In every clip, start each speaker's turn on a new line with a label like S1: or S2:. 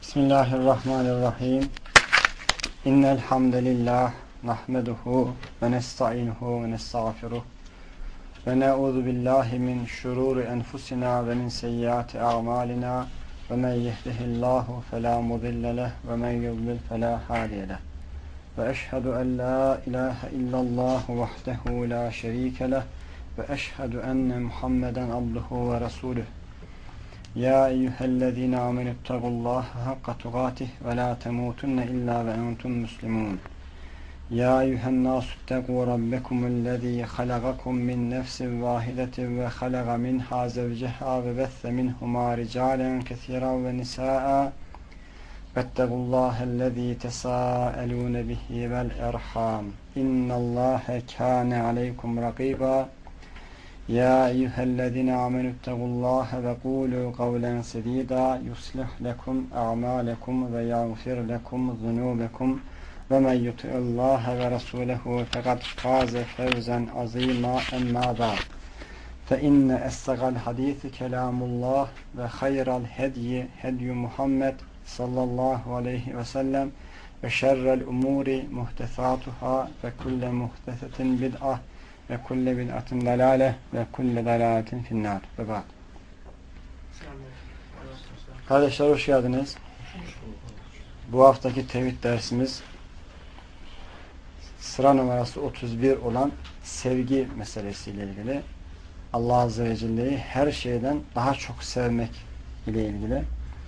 S1: Bismillahirrahmanirrahim. İnnel hamdelellah nahmeduhu ve nestainuhu ve nestağfiruh ve na'udzu billahi min şururi enfusina ve min seyyiati a'malina ve men yehdihillahu fela mudille leh ve men yudlil fela hadiye leh. Ve eşhedü en la ilahe illallah vahdehu la şerike leh ve eşhedü enne Muhammeden abduhu ve resuluh. Ya eyyühellezine amenüttegullaha hakka tugatih ve la temutunne illa ve entum muslimun. Ya eyyühennâsuttegû rabbekumüllezî halagakum min nefsin vâhidetin ve halaga minhâ zevceha ve besse minhumâ ricâlen kesîran ve nisâ'a vettegullâhellezî tesâelûne bihi vel erhâm. İnnallâhe kâne aleykum rakîbâ. Ya eyyühellezine amenüttegullâhe ve kûlû kavlen sedîdâ yuslih lekum a'mâlekum ve yağfir lekum zunûbekum ve men yuti'illâhe ve rasûlehu fekad fâze fevzen azîmâ emmâ ba'd. Fe inne essegal hadîsi kelâmullâh ve hayral hedyi hedyu Muhammed sallallahu aleyhi ve sellem ve şerrel umûri muhtesâtuhâ ve kulle muhtesetin bid'ah ve kulle bid'atin dalale ve kulle dalaletin finnâr. Ve ba'd. Kardeşler hoş geldiniz. Bu haftaki tevhid dersimiz sıra numarası 31 olan sevgi meselesiyle ilgili. Allah Azze ve Celle'yi her şeyden daha çok sevmek ile ilgili.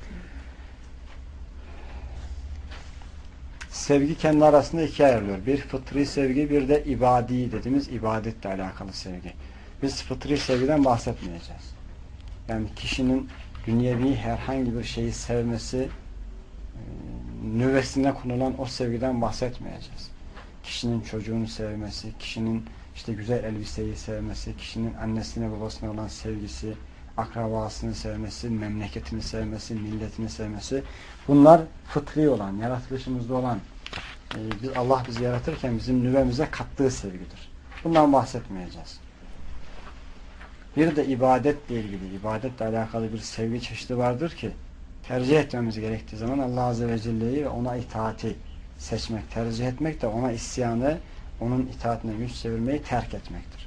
S1: Sevgi kendi arasında ikiye ayrılıyor. Bir fıtri sevgi, bir de ibadi dediğimiz ibadetle alakalı sevgi. Biz fıtri sevgiden bahsetmeyeceğiz. Yani kişinin dünyevi herhangi bir şeyi sevmesi, nüvesine konulan o sevgiden bahsetmeyeceğiz. Kişinin çocuğunu sevmesi, kişinin işte güzel elbiseyi sevmesi, kişinin annesine babasına olan sevgisi, akrabasını sevmesi, memleketini sevmesi, milletini sevmesi, bunlar fıtri olan, yaratılışımızda olan, Allah bizi yaratırken bizim nüvemize kattığı sevgidir. Bundan bahsetmeyeceğiz. Bir de ibadetle ilgili, ibadetle alakalı bir sevgi çeşidi vardır ki tercih etmemiz gerektiği zaman Allah Azze ve Celle'yi ve ona itaati seçmek, tercih etmek de ona isyanı, onun itaatine yüz çevirmeyi terk etmektir.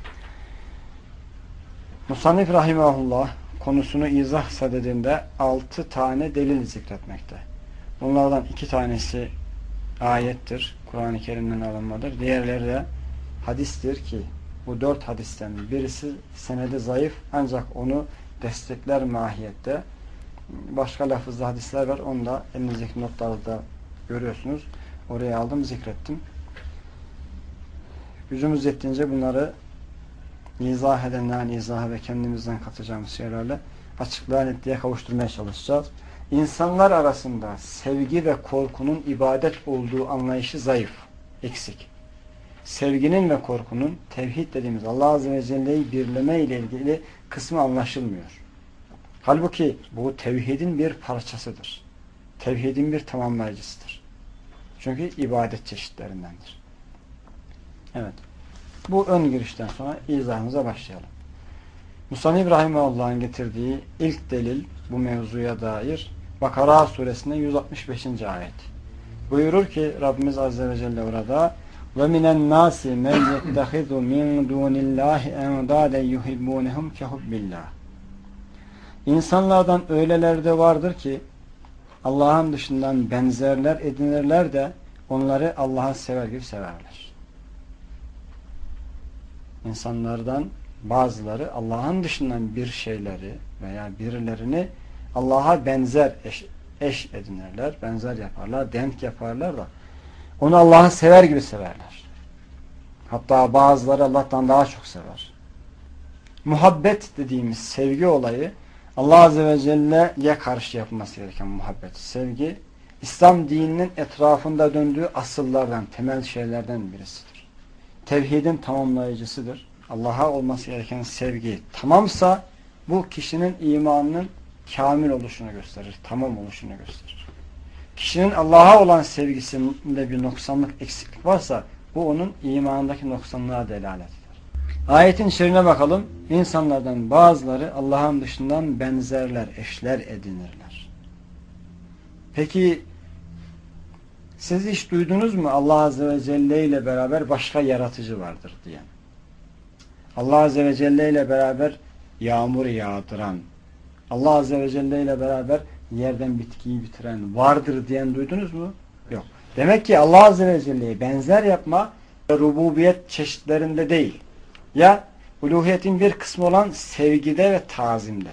S1: Musannif rahimahullah konusunu izah sadedinde 6 tane delil zikretmekte. Bunlardan 2 tanesi ayettir, Kur'an-ı Kerim'den alınmadır. Diğerleri de hadistir ki bu 4 hadisten birisi senedi zayıf ancak onu destekler mahiyette. Başka lafızlı hadisler var. Onu da elinizdeki notlarda görüyorsunuz. Oraya aldım, zikrettim. Gücümüz yettiğince bunları izah edenlerin izahı ve kendimizden katacağımız şeylerle açıklığa netliğe kavuşturmaya çalışacağız. İnsanlar arasında sevgi ve korkunun ibadet olduğu anlayışı zayıf, eksik. Sevginin ve korkunun tevhid dediğimiz Allah Azze ve Celle'yi birleme ile ilgili kısmı anlaşılmıyor. Halbuki bu tevhidin bir parçasıdır. Tevhidin bir tamamlayıcısıdır. Çünkü ibadet çeşitlerindendir. Evet. Bu ön girişten sonra izahımıza başlayalım. Musannif Rahimahullah'ın getirdiği ilk delil bu mevzuya dair Bakara suresinde 165. ayet. Buyurur ki Rabbimiz Azze ve Celle orada ve minen nasi men yettehizu min dunillahi endaden yuhibbunehum kehubbillah. İnsanlardan öyleler de vardır ki Allah'ın dışından benzerler edinirler de onları Allah'a sever gibi severler. İnsanlardan bazıları Allah'ın dışından bir şeyleri veya birilerini Allah'a benzer eş edinirler, benzer yaparlar, denk yaparlar da onu Allah'ı sever gibi severler. Hatta bazıları Allah'tan daha çok sever. Muhabbet dediğimiz sevgi olayı Allah Azze ve Celle'ye karşı yapılması gereken muhabbet. Sevgi, İslam dininin etrafında döndüğü asıllardan, temel şeylerden birisidir. Tevhidin tamamlayıcısıdır. Allah'a olması gereken sevgi tamamsa bu kişinin imanının kamil oluşunu gösterir, tamam oluşunu gösterir. Kişinin Allah'a olan sevgisinde bir noksanlık, eksiklik varsa bu onun imanındaki noksanlığa delalet eder. Ayetin içeriğine bakalım. İnsanlardan bazıları Allah'ın dışından benzerler, eşler edinirler. Peki siz hiç duydunuz mu Allah Azze ve Celle ile beraber başka yaratıcı vardır diyen? Allah Azze ve Celle ile beraber yağmur yağdıran, Allah Azze ve Celle ile beraber yerden bitkiyi bitiren vardır diyen duydunuz mu? Yok. Demek ki Allah Azze ve Celle'ye benzer yapma rububiyet çeşitlerinde değil. Ya uluhiyetin bir kısmı olan sevgide ve tazimde.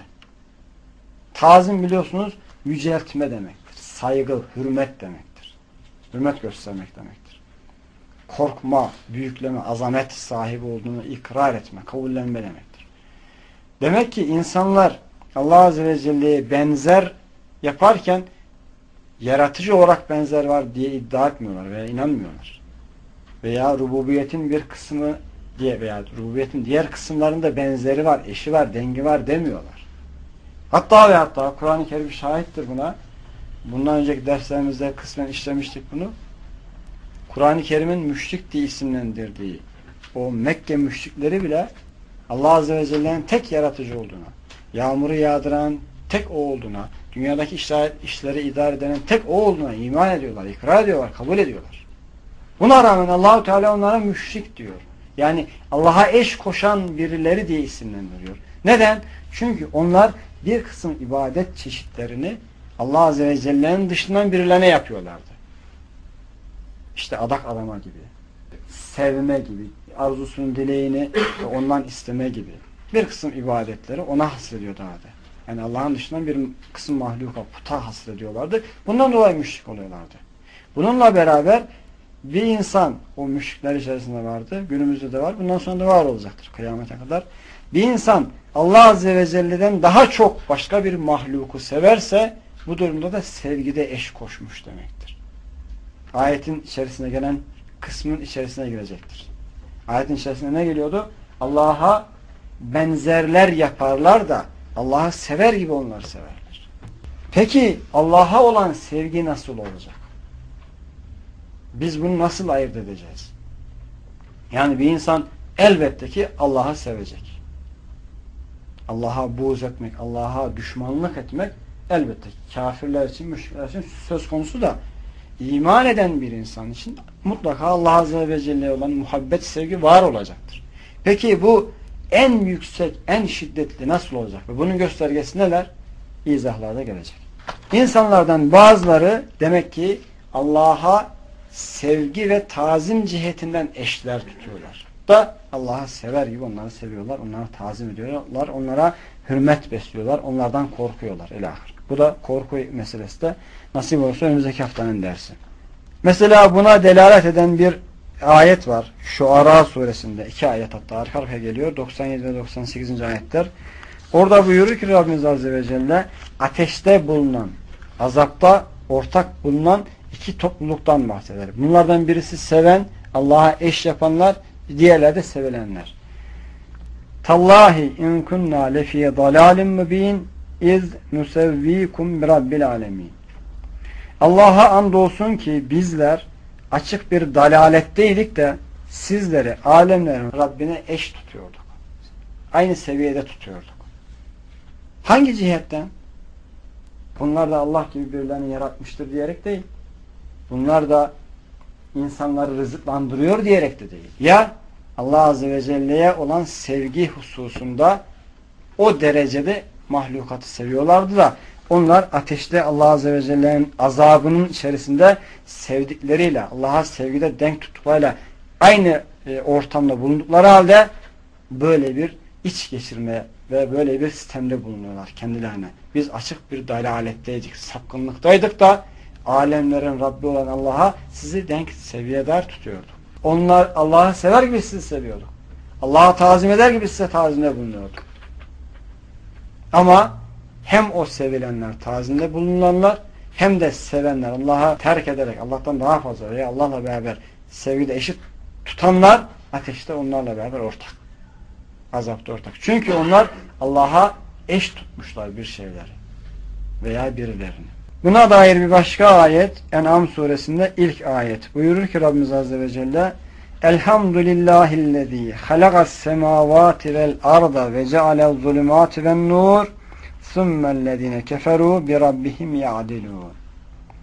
S1: Tazim biliyorsunuz yüceltme demektir. Saygı, hürmet demektir. Hürmet göstermek demektir. Korkma, büyükleme, azamet sahibi olduğunu ikrar etme, kabullenme demektir. Demek ki insanlar Allah Azze ve Celle'ye benzer yaparken yaratıcı olarak benzer var diye iddia etmiyorlar veya inanmıyorlar. Veya rububiyetin bir kısmı diye veya rububiyetin diğer kısımlarında benzeri var, eşi var, dengi var demiyorlar. Hatta ve hatta Kur'an-ı Kerim şahittir buna. Bundan önceki derslerimizde kısmen işlemiştik bunu. Kur'an-ı Kerim'in müşrik diye isimlendirdiği o Mekke müşrikleri bile Allah Azze ve Celle'nin tek yaratıcı olduğuna, yağmuru yağdıran tek o olduğuna, dünyadaki işleri idare eden tek o olduğuna iman ediyorlar, ikrar ediyorlar, kabul ediyorlar. Buna rağmen Allah-u Teala onlara müşrik diyor. Yani Allah'a eş koşan birileri diye isimlendiriyor. Neden? Çünkü onlar bir kısım ibadet çeşitlerini Allah Azze ve Celle'nin dışından birilerine yapıyorlardı. İşte adak adama gibi, sevme gibi, arzusunun dileğini ondan isteme gibi bir kısım ibadetleri ona hasrediyordu abi. Yani Allah'ın dışından bir kısım mahluka, puta hasrediyorlardı. Bundan dolayı müşrik oluyorlardı. Bununla beraber bir insan o müşrikler içerisinde vardı. Günümüzde de var. Bundan sonra da var olacaktır kıyamete kadar. Bir insan Allah Azze ve Celle'den daha çok başka bir mahluku severse bu durumda da sevgide eş koşmuş demektir. Ayetin içerisine gelen kısmın içerisine girecektir. Ayetin içerisinde ne geliyordu? Allah'a benzerler yaparlar da Allah'ı sever gibi onları severler. Peki Allah'a olan sevgi nasıl olacak? Biz bunu nasıl ayırt edeceğiz? Yani bir insan elbette ki Allah'ı sevecek. Allah'a buğz etmek, Allah'a düşmanlık etmek elbette kafirler için, müşrikler için söz konusu da iman eden bir insan için mutlaka Allah Azze ve Celle'ye olan muhabbet, sevgi var olacaktır. Peki bu en yüksek, en şiddetli nasıl olacak? Ve bunun göstergesi neler? İzahlarda gelecek. İnsanlardan bazıları demek ki Allah'a sevgi ve tazim cihetinden eşler tutuyorlar. Da Allah'ı sever gibi onları seviyorlar, onlara tazim ediyorlar, onlara hürmet besliyorlar, onlardan korkuyorlar. Bu da korku meselesi de nasip olursa önümüzdeki haftanın dersi. Mesela buna delalet eden bir ayet var. Şuara suresinde 2 ayet hatta arka arkaya geliyor. 97 ve 98. ayetler. Orada buyuruyor ki Rabbimiz Azze ve Celle ateşte bulunan, azapta ortak bulunan iki topluluktan bahseder. Bunlardan birisi seven, Allah'a eş yapanlar, diğerleri de sevilenler. Tallahi in kunna lefi dalalin mubin iz nusevvikum bi rabbil alemin. Allah'a andolsun ki bizler açık bir dalaletteydik de sizleri alemlerin Rabbine eş tutuyorduk. Aynı seviyede tutuyorduk. Hangi cihetten? Bunlar da Allah gibi birilerini yaratmıştır diyerek değil. Bunlar da insanları rızıklandırıyor diyerek de değil. Ya Allah Azze ve Celle'ye olan sevgi hususunda o derecede mahlukatı seviyorlardı da onlar ateşte Allah Azze ve Celle'nin azabının içerisinde sevdikleriyle, Allah'a sevgide denk tuttuklarıyla aynı ortamda bulundukları halde böyle bir iç geçirme ve böyle bir sistemde bulunuyorlar kendilerine. Biz açık bir dalaletteydik, sapkınlıktaydık da alemlerin Rabbi olan Allah'a sizi denk seviyedar tutuyordu. Onlar Allah'ı sever gibi sizi seviyorduk. Allah'a tazim eder gibi size tazimde bulunuyorduk. Ama hem o sevilenler, tazimde bulunanlar hem de sevenler, Allah'a terk ederek Allah'tan daha fazla veya Allah'la beraber sevgide eşit tutanlar ateşte onlarla beraber ortak. Azapta ortak. Çünkü onlar Allah'a eş tutmuşlar bir şeyleri veya birilerini. Buna dair bir başka ayet En'am suresinde ilk ayet. Buyurur ki Rabbimiz Azze ve Celle Elhamdülillahillezî halagas semâvâti vel arda ve cealel zulümâti ven nur sümmellezîne keferû bi rabbihim ya'dilûn.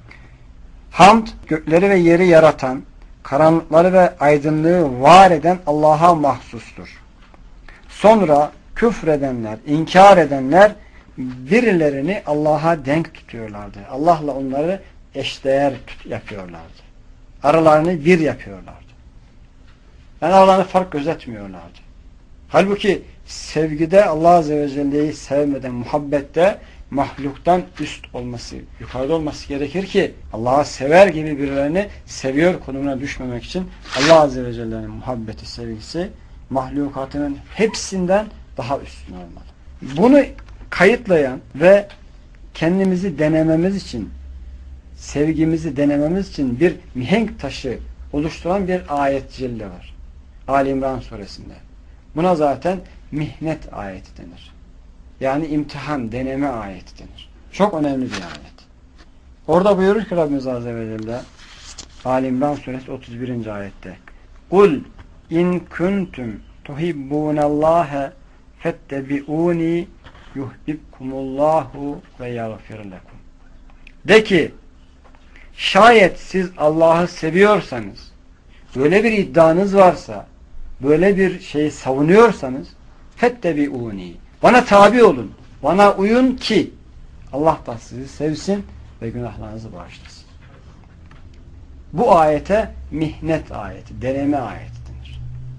S1: Hamd, gökleri ve yeri yaratan, karanlıkları ve aydınlığı var eden Allah'a mahsustur. Sonra küfredenler, inkar edenler birilerini Allah'a denk tutuyorlardı. Allah'la onları eşdeğer yapıyorlardı. Aralarını bir yapıyorlardı. Yani aralarını fark gözetmiyorlardı. Halbuki sevgide Allah Azze ve Celle'yi sevmeden, muhabbette mahluktan üst olması, yukarıda olması gerekir ki Allah'ı sever gibi birilerini seviyor konumuna düşmemek için Allah Azze ve Celle'nin muhabbeti, sevgisi mahlukatının hepsinden daha üstün olmalı. Bunu kayıtlayan ve kendimizi denememiz için, sevgimizi denememiz için bir mihenk taşı oluşturan bir ayet celle var. Ali İmran suresinde. Buna zaten mihnet ayeti denir. Yani imtihan, deneme ayeti denir. Çok önemli bir ayet. Orada buyurur ki Rabbimiz Azze ve Celle Ali İmran suresi 31. ayette Kul in kuntum tuhibbunallâhe fettebi'ûni yuhbibkumullahu ve yagfir lekum. De ki şayet siz Allah'ı seviyorsanız, böyle bir iddianız varsa, böyle bir şeyi savunuyorsanız fettebi'ûni, bana tabi olun, bana uyun ki Allah da sizi sevsin ve günahlarınızı bağışlasın. Bu ayete mihnet ayeti, deneme ayeti denir.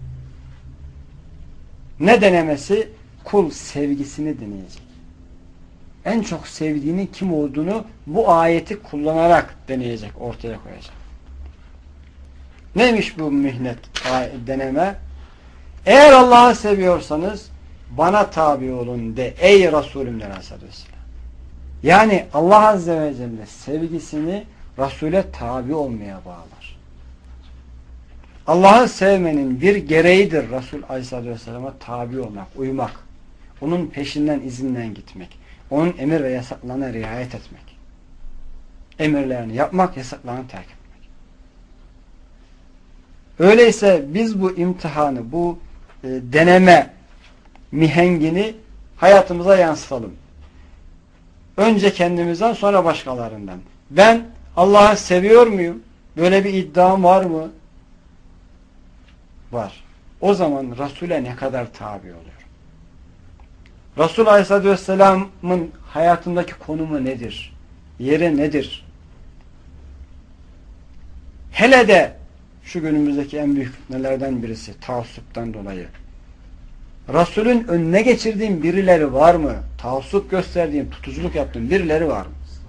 S1: Ne denemesi? Kul sevgisini deneyecek. En çok sevdiğinin kim olduğunu bu ayeti kullanarak deneyecek, ortaya koyacak. Neymiş bu mihnet deneme? Eğer Allah'ı seviyorsanız bana tabi olun de ey Resulüm de Aleyhisselatü Vesselam. Yani Allah Azze ve Celle sevgisini Resul'e tabi olmaya bağlar. Allah'ı sevmenin bir gereğidir Resul Aleyhisselatü Vesselam'a tabi olmak, uymak. Onun peşinden, izinden gitmek. Onun emir ve yasaklarına riayet etmek. Emirlerini yapmak, yasaklarını terk etmek. Öyleyse biz bu imtihanı, bu deneme mihengini hayatımıza yansıtalım. Önce kendimizden, sonra başkalarından. Ben Allah'ı seviyor muyum? Böyle bir iddiam var mı? Var. O zaman Resul'e ne kadar tabi oluyor? Resul Aleyhisselatü Vesselam'ın hayatındaki konumu nedir? Yeri nedir? Hele de şu günümüzdeki en büyük fitnelerden birisi taassuptan dolayı. Resul'ün önüne geçirdiğim birileri var mı? Taassup gösterdiğim, tutuculuk yaptığım birileri var mı?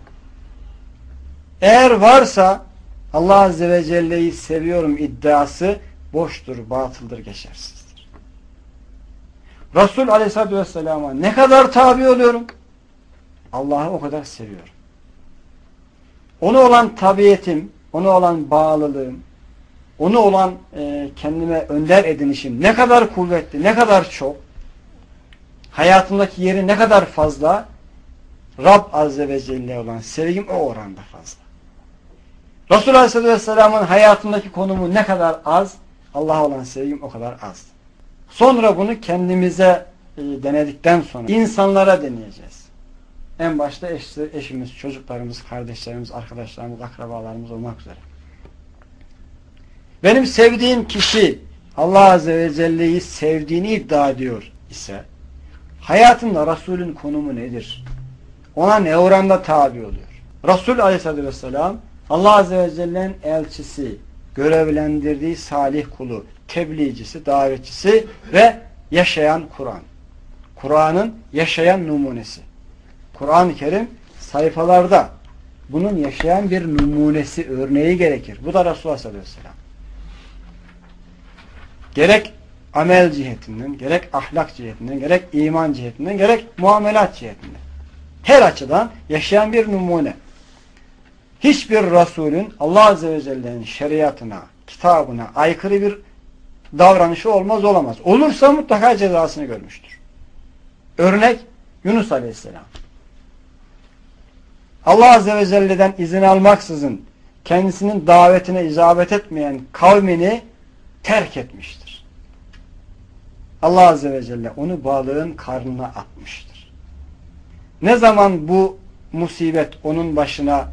S1: Eğer varsa Allah Azze ve Celle'yi seviyorum iddiası boştur, batıldır, geçersizdir. Resul Aleyhisselatü Vesselam'a ne kadar tabi oluyorum? Allah'ı o kadar seviyorum. Ona olan tabiyetim, ona olan bağlılığım, ona olan kendime önder edinişim ne kadar kuvvetli, ne kadar çok, hayatımdaki yeri ne kadar fazla, Rab Azze ve Celle olan sevgim o oranda fazla. Resul Aleyhisselatü Vesselam'ın hayatındaki konumu ne kadar az, Allah'a olan sevgim o kadar az. Sonra bunu kendimize denedikten sonra insanlara deneyeceğiz. En başta eşimiz, çocuklarımız, kardeşlerimiz, arkadaşlarımız, akrabalarımız olmak üzere. Benim sevdiğim kişi Allah Azze ve Celle'yi sevdiğini iddia ediyor ise hayatında Resul'ün konumu nedir? Ona ne oranda tabi oluyor? Resul Aleyhisselatü Vesselam Allah Azze ve Celle'nin elçisi, görevlendirdiği salih kulu, tebliğcisi, davetçisi ve yaşayan Kur'an. Kur'an'ın yaşayan numunesi. Kur'an-ı Kerim sayfalarda bunun yaşayan bir numunesi, örneği gerekir. Bu da Resulullah sallallahu aleyhi ve sellem. Gerek amel cihetinden, gerek ahlak cihetinden, gerek iman cihetinden, gerek muamelat cihetinden. Her açıdan yaşayan bir numune. Hiçbir Resulün Allah Azze ve Celle'nin şeriatına, kitabına aykırı bir davranışı olmaz olamaz. Olursa mutlaka cezasını görmüştür. Örnek Yunus Aleyhisselam. Allah Azze ve Celle'den izin almaksızın kendisinin davetine icabet etmeyen kavmini terk etmiştir. Allah Azze ve Celle onu balığın karnına atmıştır. Ne zaman bu musibet onun başına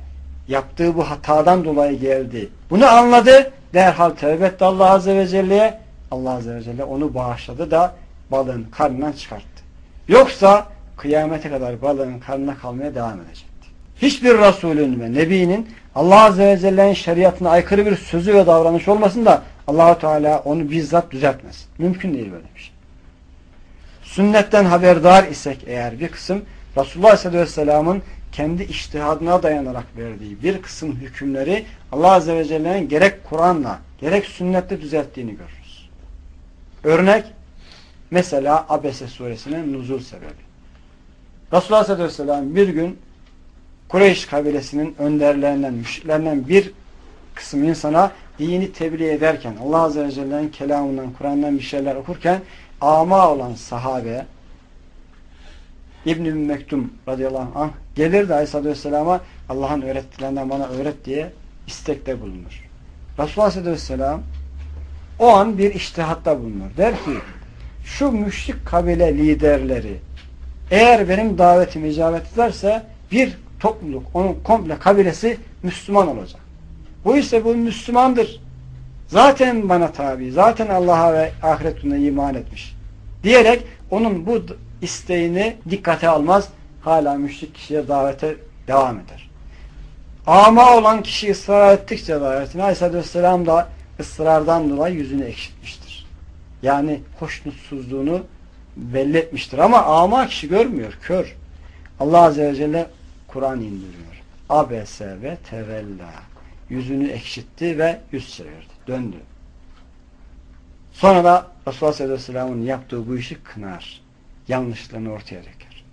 S1: yaptığı bu hatadan dolayı geldi. Bunu anladı. Derhal tevbe etti Allah Azze ve Celle'ye. Allah Azze ve Celle onu bağışladı da balığın karnından çıkarttı. Yoksa kıyamete kadar balığın karnına kalmaya devam edecekti. Hiçbir Resulün ve Nebi'nin Allah Azze ve Celle'nin şeriatına aykırı bir sözü ve davranış olmasın da Allah-u Teala onu bizzat düzeltmez. Mümkün değil böyle bir şey. Sünnetten haberdar isek eğer bir kısım Resulullah Aleyhisselatü Vesselam'ın kendi içtihadına dayanarak verdiği bir kısım hükümleri Allah Azze ve Celle'nin gerek Kur'an'la gerek sünnette düzelttiğini görürüz. Örnek mesela Abese suresinin nuzul sebebi. Resulullah Aleyhisselatü Vesselam bir gün Kureyş kabilesinin önderlerinden, müşriklerinden bir kısım insana dini tebliğ ederken Allah Azze ve Celle'nin kelamından, Kur'an'dan bir şeyler okurken ama olan sahabe İbn-i Mektum radıyallahu anh gelir Aleyhisselatü Vesselam'a Allah'ın öğrettilerinden bana öğret diye istekte bulunur. Resulullah Aleyhisselatü Vesselam o an bir içtihatta bulunur. Der ki şu müşrik kabile liderleri eğer benim davetimi icabet ederse bir topluluk, onun komple kabilesi Müslüman olacak. Bu ise bu Müslümandır. Zaten bana tabi, zaten Allah'a ve ahiret gününe iman etmiş. Diyerek onun bu isteğini dikkate almaz. Hala müşrik kişiye davete devam eder. Ama olan kişi ısrar ettikçe davetine Aleyhisselatü Vesselam da ısrardan dolayı yüzünü ekşitmiştir. Yani hoşnutsuzluğunu belli etmiştir. Ama ama kişi görmüyor, kör. Allah Azze ve Celle Kur'an indiriyor. Abese ve tevella. Yüzünü ekşitti ve yüz çevirdi. Döndü. Sonra da Resulullah sallallahu aleyhi ve sellem'in yaptığı bu işi kınar. Yanlışlığını ortaya döker.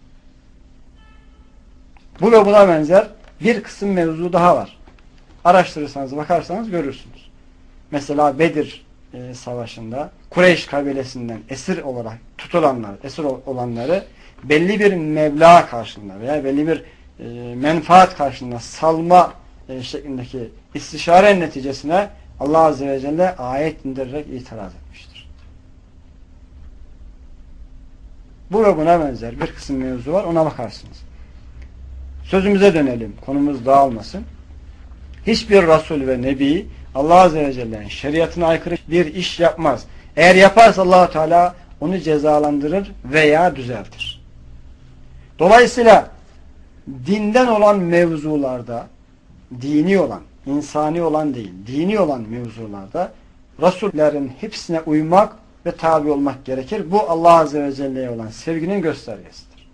S1: Bu ve buna benzer bir kısım mevzu daha var. Araştırırsanız, bakarsanız görürsünüz. Mesela Bedir savaşında Kureyş kabilesinden esir olarak tutulanlar, esir olanları belli bir meblağ karşılığında veya belli bir menfaat karşılığında salma şeklindeki istişare neticesine Allah Azze ve Celle ayet indirerek itiraz etmiştir. Bu ve buna benzer bir kısım mevzu var. Ona bakarsınız. Sözümüze dönelim. Konumuz dağılmasın. Hiçbir Resul ve Nebi Allah Azze ve Celle'nin şeriatına aykırı bir iş yapmaz. Eğer yaparsa Allah-u Teala onu cezalandırır veya düzeltir. Dolayısıyla dinden olan mevzularda, dini olan, insani olan değil, dini olan mevzularda Resullerin hepsine uymak ve tabi olmak gerekir. Bu Allah Azze ve Celle'ye olan sevginin göstergesidir.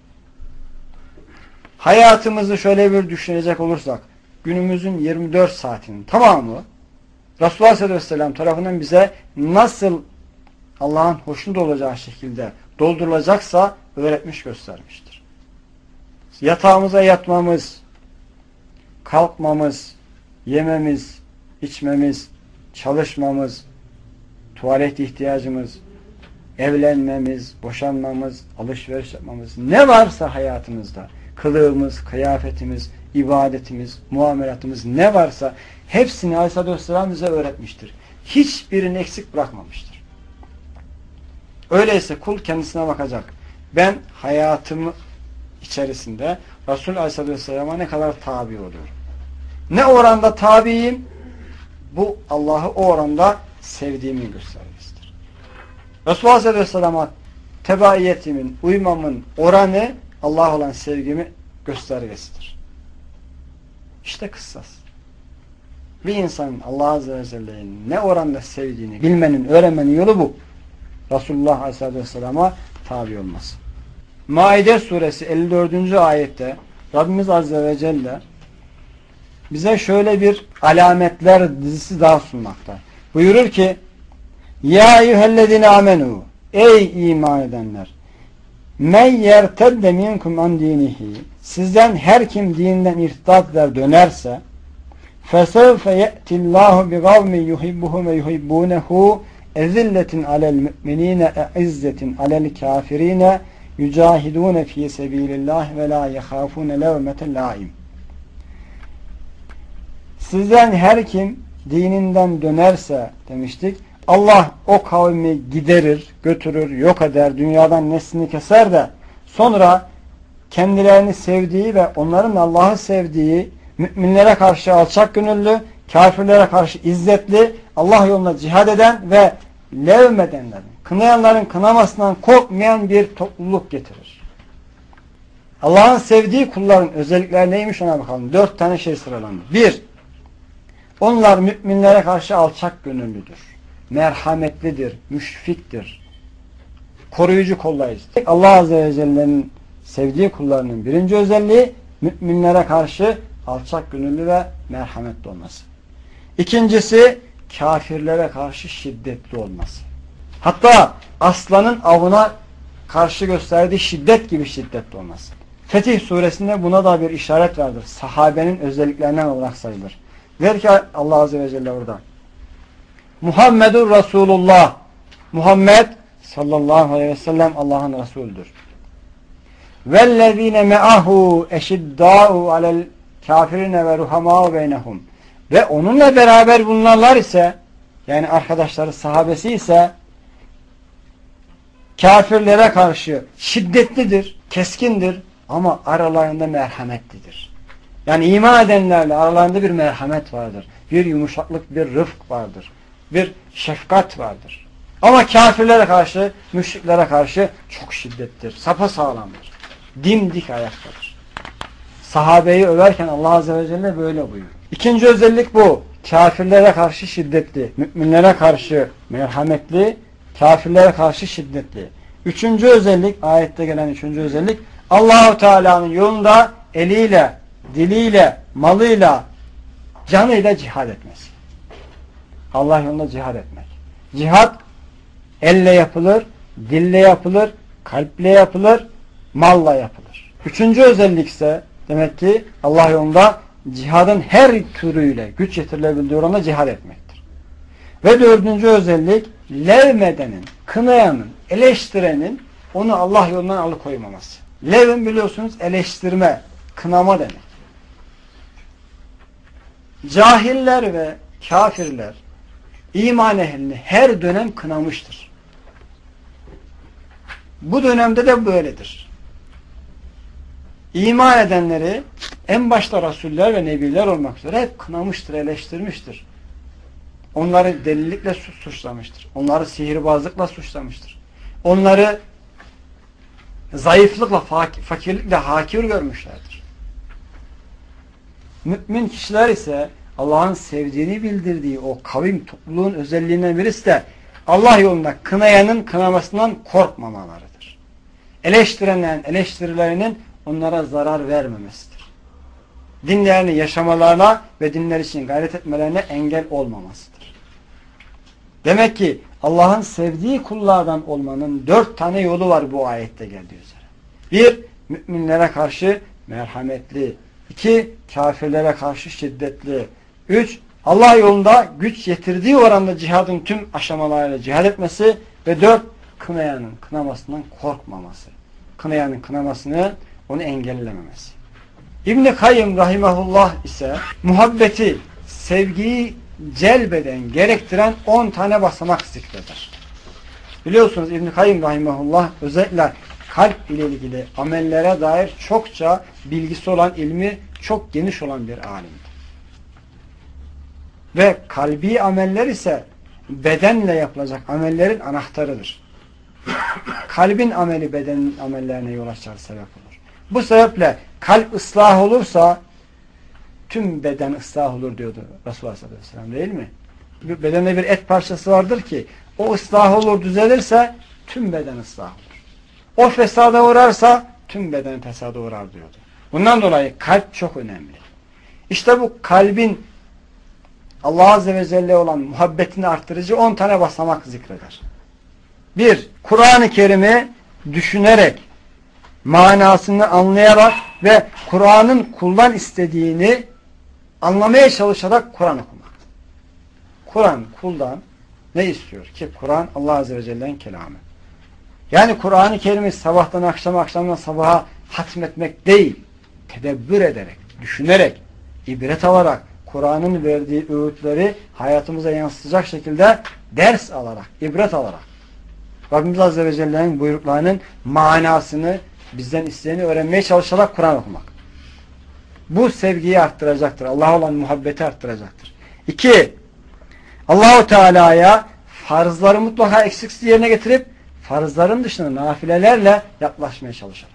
S1: Hayatımızı şöyle bir düşünecek olursak, günümüzün 24 saatinin tamamı Resulullah sallallahu aleyhi ve sellem tarafından bize nasıl Allah'ın hoşnut olacağı şekilde doldurulacaksa öğretmiş, göstermiştir. Yatağımıza yatmamız, kalkmamız, yememiz, içmemiz, çalışmamız, tuvalet ihtiyacımız, evlenmemiz, boşanmamız, alışveriş yapmamız, ne varsa hayatımızda, kılığımız, kıyafetimiz, ibadetimiz, muamelatımız ne varsa hepsini Aleyhisselatü Vesselam bize öğretmiştir. Hiçbirini eksik bırakmamıştır. Öyleyse kul kendisine bakacak. Ben hayatımı içerisinde Resul Aleyhisselatü Vesselam'a ne kadar tabi oluyorum? Ne oranda tabiyim? Bu Allah'ı o oranda sevdiğimin göstergesidir. Resulullah Aleyhisselatü Vesselam'a tebaiyetimin, uymamın oranı Allah'a olan sevgimi göstergesidir. İşte kıssas. Bir insanın Allah Azze ve Celle'yi ne oranda sevdiğini bilmenin, öğrenmenin yolu bu. Resulullah Aleyhisselatü Vesselam'a tabi olması. Maide suresi 54. ayette Rabbimiz Azze ve Celle bize şöyle bir alametler dizisi daha sunmakta. Buyurur ki Ya eyyühellezine amenu Ey iman edenler Men yertedde minkum an dinihi Sizden her kim dininden irtidat eder dönerse fesevfe ye'tillahu bi kavmin yuhibbuhum ve yuhibbunehu ezilletin alel mü'minine e'izzetin alel kafirine yücahidune fi sebilillah ve la yehafune levmete laim. Sizden her kim dininden dönerse demiştik, Allah o kavmi giderir, götürür, yok eder, dünyadan neslini keser de sonra kendilerini sevdiği ve onların Allah'ı sevdiği müminlere karşı alçak gönüllü, kafirlere karşı izzetli, Allah yolunda cihad eden ve levmedenlerin, kınayanların kınamasından korkmayan bir topluluk getirir. Allah'ın sevdiği kulların özellikleri neymiş ona bakalım. 4 tane şey sıralandı. 1. Onlar müminlere karşı alçak gönüllüdür. Merhametlidir, müşfiktir. Koruyucu, kollayıcı. Allah Azze ve Celle'nin sevdiği kullarının birinci özelliği müminlere karşı alçak gönüllü ve merhametli olması. İkincisi kafirlere karşı şiddetli olması. Hatta aslanın avına karşı gösterdiği şiddet gibi şiddetli olması. Fetih suresinde buna da bir işaret vardır. Sahabenin özelliklerinden olarak sayılır. Der ki Allah Azze ve Celle orada. Muhammedur Resulullah. Muhammed sallallahu aleyhi ve sellem Allah'ın Resulüdür. Vellezine me'ahu eşiddâ'u alel kafirine ve ruhamâ'u beynehum. Ve onunla beraber bulunanlar ise, yani arkadaşları, sahabesi ise kafirlere karşı şiddetlidir, keskindir ama aralarında merhametlidir. Yani iman edenlerle aralarında bir merhamet vardır. Bir yumuşaklık, bir rıfk vardır. Bir şefkat vardır. Ama kafirlere karşı, müşriklere karşı çok şiddettir. Sapasağlamdır. Dimdik ayaktadır. Sahabeyi överken Allah Azze ve Celle böyle buyuruyor. İkinci özellik bu. Kafirlere karşı şiddetli, müminlere karşı merhametli, kafirlere karşı şiddetli. Üçüncü özellik, ayette gelen üçüncü özellik, Allah-u Teala'nın yolunda eliyle, diliyle, malıyla, canıyla cihad etmesi. Allah yolunda cihad etmek. Cihad elle yapılır, dille yapılır, kalple yapılır, malla yapılır. Üçüncü özellik ise demek ki Allah yolunda cihadın her türüyle güç yetirilebildiği oranda cihad etmektir. Ve dördüncü özellik levmedenin, kınayanın, eleştirenin onu Allah yolundan alıkoymaması. Levm biliyorsunuz eleştirme, kınama demek. Cahiller ve kafirler iman ehlini her dönem kınamıştır. Bu dönemde de böyledir. İman edenleri en başta rasuller ve nebiler olmak üzere hep kınamıştır, eleştirmiştir. Onları delilikle suçlamıştır. Onları sihirbazlıkla suçlamıştır. Onları zayıflıkla, fakirlikle hakir görmüşlerdir. Mümin kişiler ise Allah'ın sevdiğini bildirdiği o kavim, topluluğun özelliğinden birisi de Allah yolunda kınayanın kınamasından korkmamalarıdır. Eleştirenlerin eleştirilerinin onlara zarar vermemesidir. Dinlerini yaşamalarına ve dinler için gayret etmelerine engel olmamasıdır. Demek ki Allah'ın sevdiği kullardan olmanın 4 tane yolu var bu ayette geldiği üzere. 1. Müminlere karşı merhametli. 2. Kafirlere karşı şiddetli. 3. Allah yolunda güç yetirdiği oranda cihadın tüm aşamalarıyla cihad etmesi. Ve 4. Kınayanın kınamasından korkmaması. Kınayanın kınamasını onu engellememesi. İbn-i Kayyım rahimahullah ise muhabbeti, sevgiyi celbeden, gerektiren 10 tane basamak zikreder. Biliyorsunuz İbn-i Kayyım rahimahullah özellikle kalp ile ilgili amellere dair çokça bilgisi olan, ilmi çok geniş olan bir alimdir. Ve kalbi ameller ise bedenle yapılacak amellerin anahtarıdır. Kalbin ameli bedenin amellerine yol açar, sebep olur. Bu sebeple kalp ıslah olursa tüm beden ıslah olur diyordu Resulullah sallallahu aleyhi ve sellem, değil mi? Bedende bir et parçası vardır ki o ıslah olur, düzelirse tüm beden ıslah olur. O fesada uğrarsa tüm beden fesada uğrar diyordu. Bundan dolayı kalp çok önemli. İşte bu kalbin Allah Azze ve Celle olan muhabbetini arttırıcı 10 tane basamak zikreder. 1. Kur'an-ı Kerim'i düşünerek, manasını anlayarak ve Kur'an'ın kuldan istediğini anlamaya çalışarak Kur'an okumak. Kur'an kuldan ne istiyor ki? Kur'an Allah Azze ve Celle'nin kelamı. Yani Kur'an-ı Kerim'i sabahtan akşama, akşamdan sabaha hatmetmek değil, tedebbür ederek, düşünerek, ibret alarak, Kur'an'ın verdiği öğütleri hayatımıza yansıtacak şekilde ders alarak, ibret alarak, Rabbimiz Azze ve Celle'nin buyruklarının manasını bizden isteyeni öğrenmeye çalışarak Kur'an okumak. bu sevgiyi arttıracaktır. Allah'a olan muhabbeti arttıracaktır. 2. Allah-u Teala'ya farzları mutlaka eksiksiz yerine getirip farzların dışında nafilelerle yaklaşmaya çalışarak.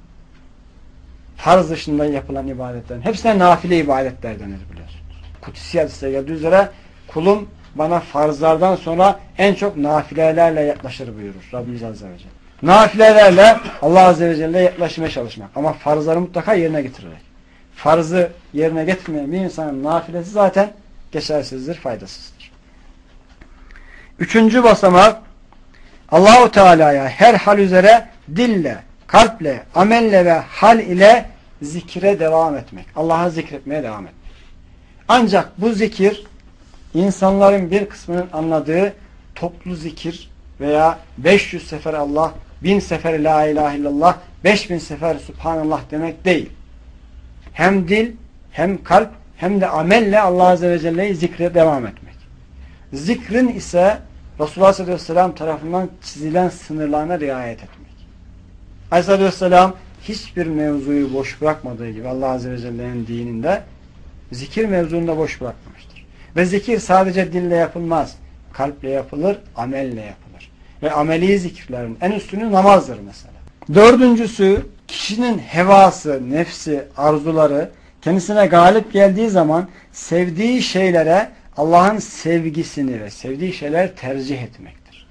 S1: Farz dışında yapılan ibadetlerin hepsine nafile ibadetler denir biliyorsunuz. Kutsi hadiste geldiği üzere kulum bana farzlardan sonra en çok nafilelerle yaklaşır buyurur Rabbimiz Azze ve Celle. Nafilelerle Allah Azze ve Celle'ye yaklaşmaya çalışmak. Ama farzları mutlaka yerine getirerek. Farzı yerine getirmeyen bir insanın nafilesi zaten geçersizdir, faydasızdır. 3. basamak Allah-u Teala'ya her hal üzere dille, kalple, amelle ve hal ile zikre devam etmek. Allah'a zikretmeye devam etmek. Ancak bu zikir insanların bir kısmının anladığı toplu zikir veya 500 sefer Allah, 1000 sefer la ilahe illallah, 5000 sefer subhanallah demek değil. Hem dil, hem kalp, hem de amelle Allah Azze ve Celle'yi zikre devam etmek. Zikrin ise Resulullah sallallahu aleyhi ve sellem tarafından çizilen sınırlarına riayet etmek. Aleyhisselatü vesselam hiçbir mevzuyu boş bırakmadığı gibi Allah Azze ve Celle'nin dininde zikir mevzunu da boş bırakmamıştır. Ve zikir sadece dille yapılmaz. Kalple yapılır, amelle yapılır. Ve ameli zikirlerin en üstünü namazdır mesela. 4. kişinin hevası, nefsi, arzuları kendisine galip geldiği zaman sevdiği şeylere Allah'ın sevgisini ve sevdiği şeyler tercih etmektir.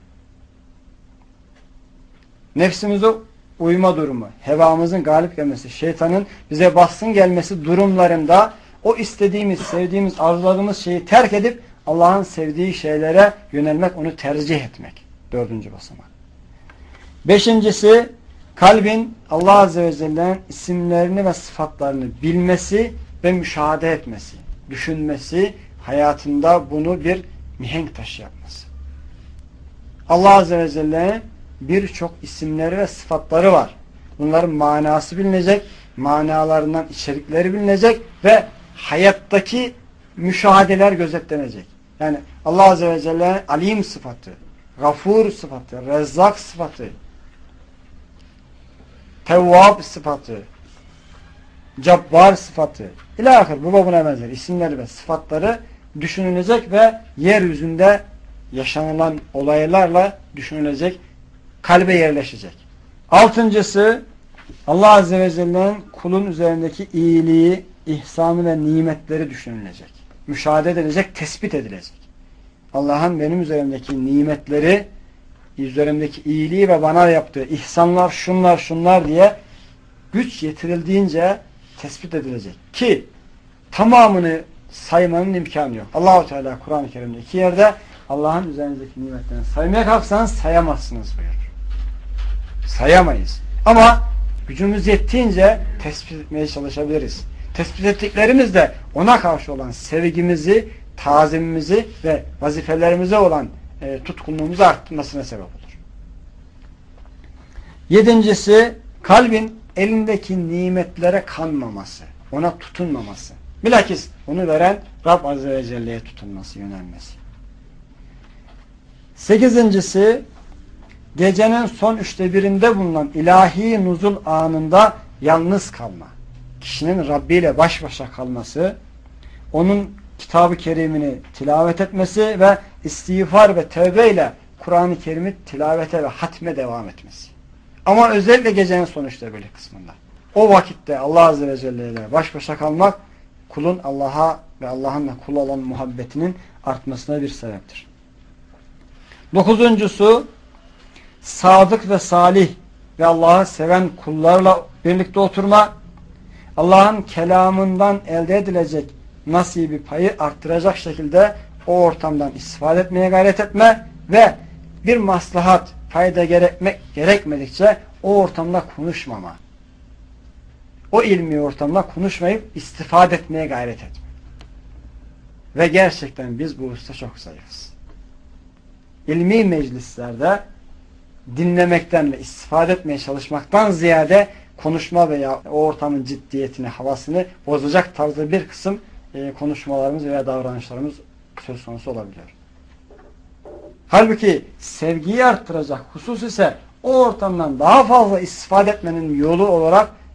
S1: Nefsimize uyma durumu, hevamızın galip gelmesi, şeytanın bize baskın gelmesi durumlarında o istediğimiz, sevdiğimiz, arzuladığımız şeyi terk edip Allah'ın sevdiği şeylere yönelmek, onu tercih etmek. 4. basamak. 5. kalbin Allah Azze ve Celle'nin isimlerini ve sıfatlarını bilmesi ve müşahede etmesi, düşünmesi, hayatında bunu bir mihenk taşı yapması. Allah Azze ve Celle'nin birçok isimleri ve sıfatları var. Bunların manası bilinecek, manalarından içerikleri bilinecek ve hayattaki müşahedeler gözetlenecek. Yani Allah Azze ve Celle'nin alim sıfatı, gafur sıfatı, rezzak sıfatı, tevvab sıfatı, cabbar sıfatı, ilahir bu buna benzer isimleri ve sıfatları düşünülecek ve yeryüzünde yaşanılan olaylarla düşünülecek, kalbe yerleşecek. 6. Allah Azze ve Celle'nin kulun üzerindeki iyiliği, ihsanı ve nimetleri düşünülecek. Müşahede edilecek, tespit edilecek. Allah'ın benim üzerimdeki nimetleri, üzerimdeki iyiliği ve bana yaptığı ihsanlar, şunlar diye güç yetirildiğince tespit edilecek. Ki tamamını saymanın imkanı yok. Allah-u Teala Kur'an-ı Kerim'de 2 yerde Allah'ın üzerinizdeki nimetlerini saymaya kalksanız sayamazsınız buyurur. Sayamayız. Ama gücümüz yettiğince tespit etmeye çalışabiliriz. Tespit ettiklerimizde ona karşı olan sevgimizi, tazimimizi ve vazifelerimize olan tutkunluğumuzu arttırmasına sebep olur. 7. kalbin elindeki nimetlere kanmaması, ona tutunmaması. Bilakis onu veren Rab Azze ve Celle'ye tutunması, yönelmesi. 8. gecenin son 1/3'inde bulunan ilahi nuzul anında yalnız kalma. Kişinin Rabbi ile baş başa kalması, onun Kitab-ı Kerim'ini tilavet etmesi ve istiğfar ve tövbe ile Kur'an-ı Kerim'i tilavete ve hatme devam etmesi. Ama özellikle gecenin son 1/3 kısmında. O vakitte Allah Azze ve Celle ile baş başa kalmak kulun Allah'a ve Allah'ın kul olan muhabbetinin artmasına bir sebeptir. 9. sadık ve salih ve Allah'ı seven kullarla birlikte oturma, Allah'ın kelamından elde edilecek nasibi payı arttıracak şekilde o ortamdan istifade etmeye gayret etme ve bir maslahat, fayda gerekmedikçe o ortamda konuşmama. O ilmi ortamda konuşmayıp istifade etmeye gayret etme. Ve gerçekten biz bu hususta çok zayıfız. İlmi meclislerde dinlemekten ve istifade etmeye çalışmaktan ziyade konuşma veya o ortamın ciddiyetini, havasını bozacak tarzda bir kısım konuşmalarımız veya davranışlarımız söz konusu olabiliyor. Halbuki sevgiyi arttıracak husus ise o ortamdan daha fazla istifade etmenin yolu olarak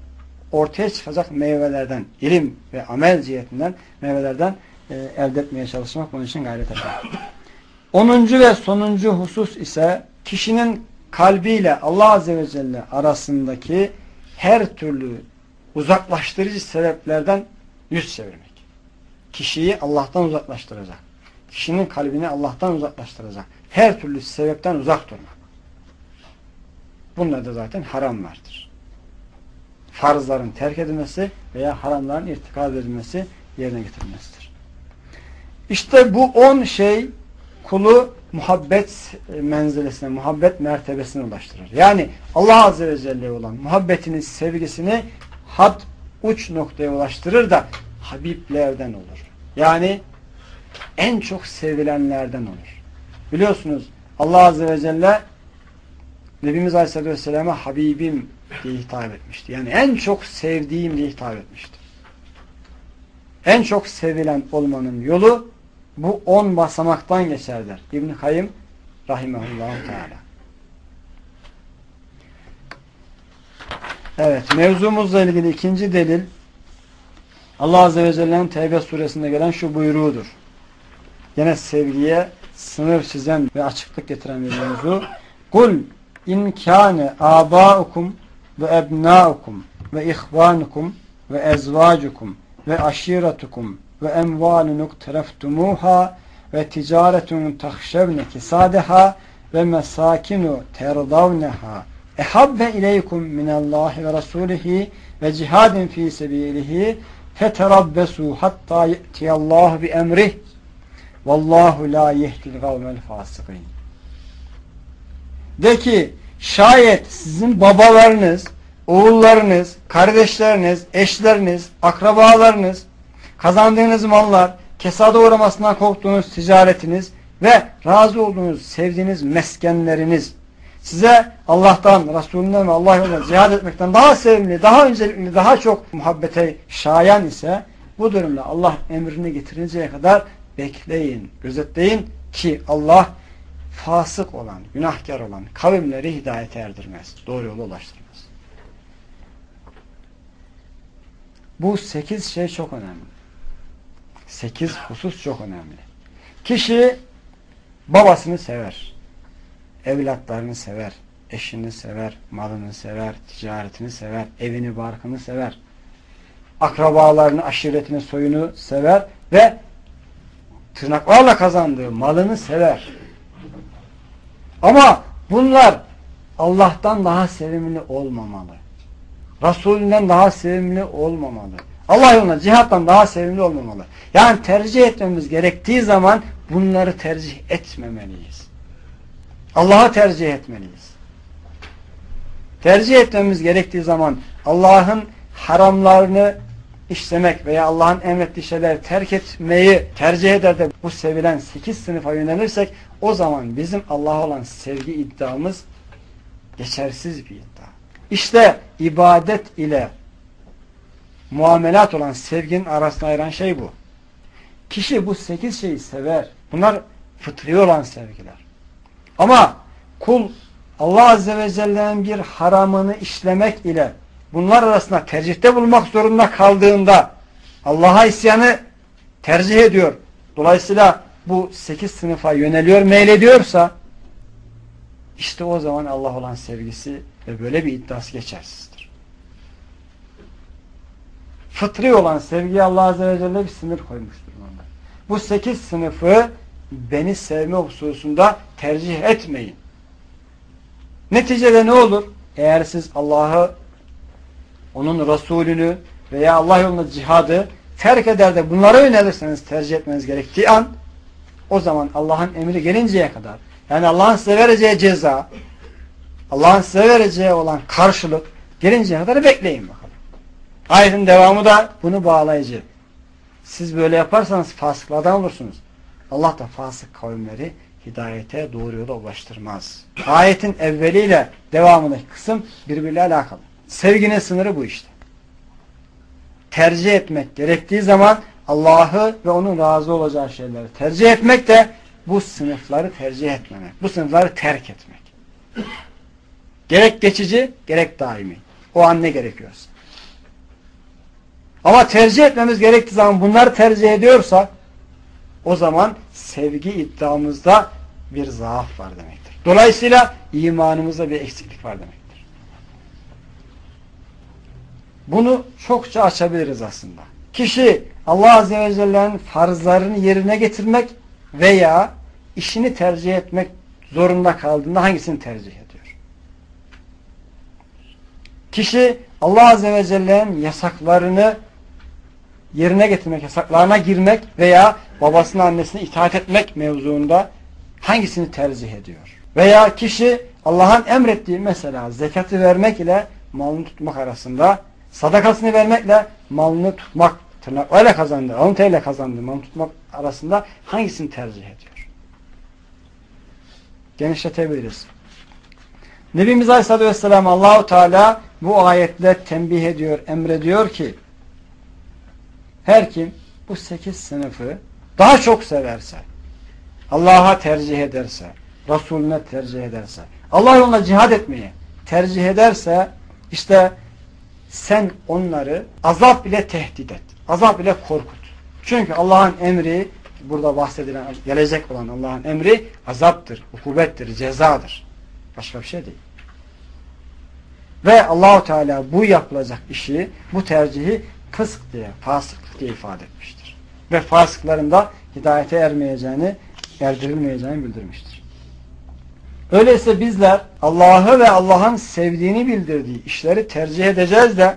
S1: ortaya çıkacak meyvelerden, ilim ve amel cihetinden meyvelerden elde etmeye çalışmak, bunun için gayret etmek. 10. ve sonuncu husus ise kişinin kalbiyle Allah Azze ve Celle arasındaki her türlü uzaklaştırıcı sebeplerden yüz çevirmek. Kişiyi Allah'tan uzaklaştıracak. Kişinin kalbini Allah'tan uzaklaştıracak. Her türlü sebepten uzak durmak. Bunlar da zaten haram vardır. Farzların terk edilmesi veya haramların irtikab edilmesi, yerine getirilmesidir. İşte bu 10 şey kulu muhabbet menzilesine, muhabbet mertebesine ulaştırır. Yani Allah Azze ve Celle'ye olan muhabbetini, sevgisini had uç noktaya ulaştırır da Habiblerden olur. Yani en çok sevilenlerden olur. Biliyorsunuz Allah Azze ve Celle Nebimiz Aleyhisselatü Vesselam'a Habibim diye hitap etmişti. Yani en çok sevdiğim diye hitap etmişti. En çok sevilen olmanın yolu bu 10 basamaktan geçer der İbn-i Kayyım rahimehullahu teala. Evet, mevzumuzla ilgili ikinci delil Allah Azze ve Celle'nin Tevbe suresinde gelen şu buyruğudur. Yine sevgiye sınır çizen ve açıklık getiren bir mevzu. Kul in kâne âbâukum ve ebnâukum ve ihvânukum ve ezvâcukum ve aşîretukum ve emvâlun uktereftumuhâ ve ticaretun tahşevne kisâdeha ve mesâkinu terdavneha ehabbe ileykum minallâhi ve rasûlihi ve cihadin fî sebîlihi feterabbesu hattâ ye'tiyallâhu bi emrih vallahu la yehdil gavmel fâsikîn. De ki şayet sizin babalarınız, oğullarınız, kardeşleriniz, eşleriniz, akrabalarınız, kazandığınız mallar, kesada uğramasından korktuğunuz ticaretiniz ve razı olduğunuz, sevdiğiniz meskenleriniz size Allah'tan, Resulünden ve Allah yolunda cihad etmekten daha sevimli, daha öncelikli, daha çok muhabbete şayan ise bu durumda Allah emrini getirinceye kadar bekleyin, gözetleyin ki Allah fasık olan, günahkar olan kavimleri hidayete erdirmez. Doğru yola ulaştırmaz. Bu 8 şey çok önemli. 8 husus çok önemli. Kişi babasını sever, evlatlarını sever, eşini sever, malını sever, ticaretini sever, evini, barkını sever, akrabalarını, aşiretini, soyunu sever ve tırnaklarla kazandığı malını sever. Ama bunlar Allah'tan daha sevimli olmamalı. Resulünden daha sevimli olmamalı. Allah yolunda cihattan daha sevimli olmamalı. Yani tercih etmemiz gerektiği zaman bunları tercih etmemeliyiz. Allah'ı tercih etmeliyiz. Tercih etmemiz gerektiği zaman Allah'ın haramlarını işlemek veya Allah'ın emrettiği şeyleri terk etmeyi tercih eder de bu sevilen 8 sınıfa yönelirsek o zaman bizim Allah'a olan sevgi iddiamız geçersiz bir iddia. İşte ibadet ile muamelat olan sevginin arasında ayıran şey bu. Kişi bu 8 şeyi sever. Bunlar fıtri olan sevgiler. Ama kul Allah Azze ve Celle'nin bir haramını işlemek ile bunlar arasında tercihte bulmak zorunda kaldığında Allah'a isyanı tercih ediyor. Dolayısıyla bu 8 sınıfa yöneliyor, meylediyorsa işte o zaman Allah olan sevgisi ve böyle bir iddiası geçersizdir. Fıtri olan sevgiye Allah Azze ve Celle bir sınır koymuştur. Bu 8 sınıfı beni sevme hususunda tercih etmeyin. Neticede ne olur? Eğer siz Allah'ı, onun Resulünü veya Allah yolunda cihadı terk eder de bunlara yönelirseniz tercih etmeniz gerektiği an o zaman Allah'ın emri gelinceye kadar yani Allah'ın size vereceği ceza, Allah'ın size vereceği olan karşılık gelinceye kadar bekleyin bakalım. Ayetin devamı da bunu bağlayıcı. Siz böyle yaparsanız fasıklardan olursunuz. Allah da fasık kavimleri hidayete, doğru yola ulaştırmaz. Ayetin evveliyle devamındaki kısım birbiriyle alakalı. Sevginin sınırı bu işte. Tercih etmek gerektiği zaman Allah'ı ve onun razı olacağı şeyleri tercih etmek de bu sınıfları tercih etmemek. Bu sınıfları terk etmek. Gerek geçici, gerek daimi. O an ne gerekiyorsa. Ama tercih etmemiz gerektiği zaman bunları tercih ediyorsak o zaman sevgi iddiamızda bir zaaf var demektir. Dolayısıyla imanımızda bir eksiklik var demektir. Bunu çokça açabiliriz aslında. Kişi Allah Azze ve Celle'nin farzlarını yerine getirmek veya işini tercih etmek zorunda kaldığında hangisini tercih ediyor? Kişi Allah Azze ve Celle'nin yasaklarını yerine getirmek, yasaklarına girmek veya babasına annesine itaat etmek mevzuunda hangisini tercih ediyor? Veya kişi Allah'ın emrettiği mesela zekatı vermek ile malını tutmak arasında, sadakasını vermekle malını tutmak, tırnaklarıyla kazandı, alın teriyle kazandı, malını tutmak arasında hangisini tercih ediyor? Genişletebiliriz. Nebimiz Aleyhisselatü Vesselam Allah-u Teala bu ayetle tembih ediyor, emrediyor ki her kim bu 8 sınıfı daha çok severse, Allah'a tercih ederse, Resulüne tercih ederse, Allah yoluna cihad etmeyi tercih ederse işte sen onları azap ile tehdit et. Azap ile korkut. Çünkü Allah'ın emri, burada bahsedilen, gelecek olan Allah'ın emri azaptır, ukubettir, cezadır. Başka bir şey değil. Ve Allah-u Teala bu yapılacak işi, bu tercihi fısk diye, fasıklık diye ifade etmiştir. Ve fasıkların da hidayete erdirilmeyeceğini bildirmiştir. Öyleyse bizler Allah'ı ve Allah'ın sevdiğini bildirdiği işleri tercih edeceğiz de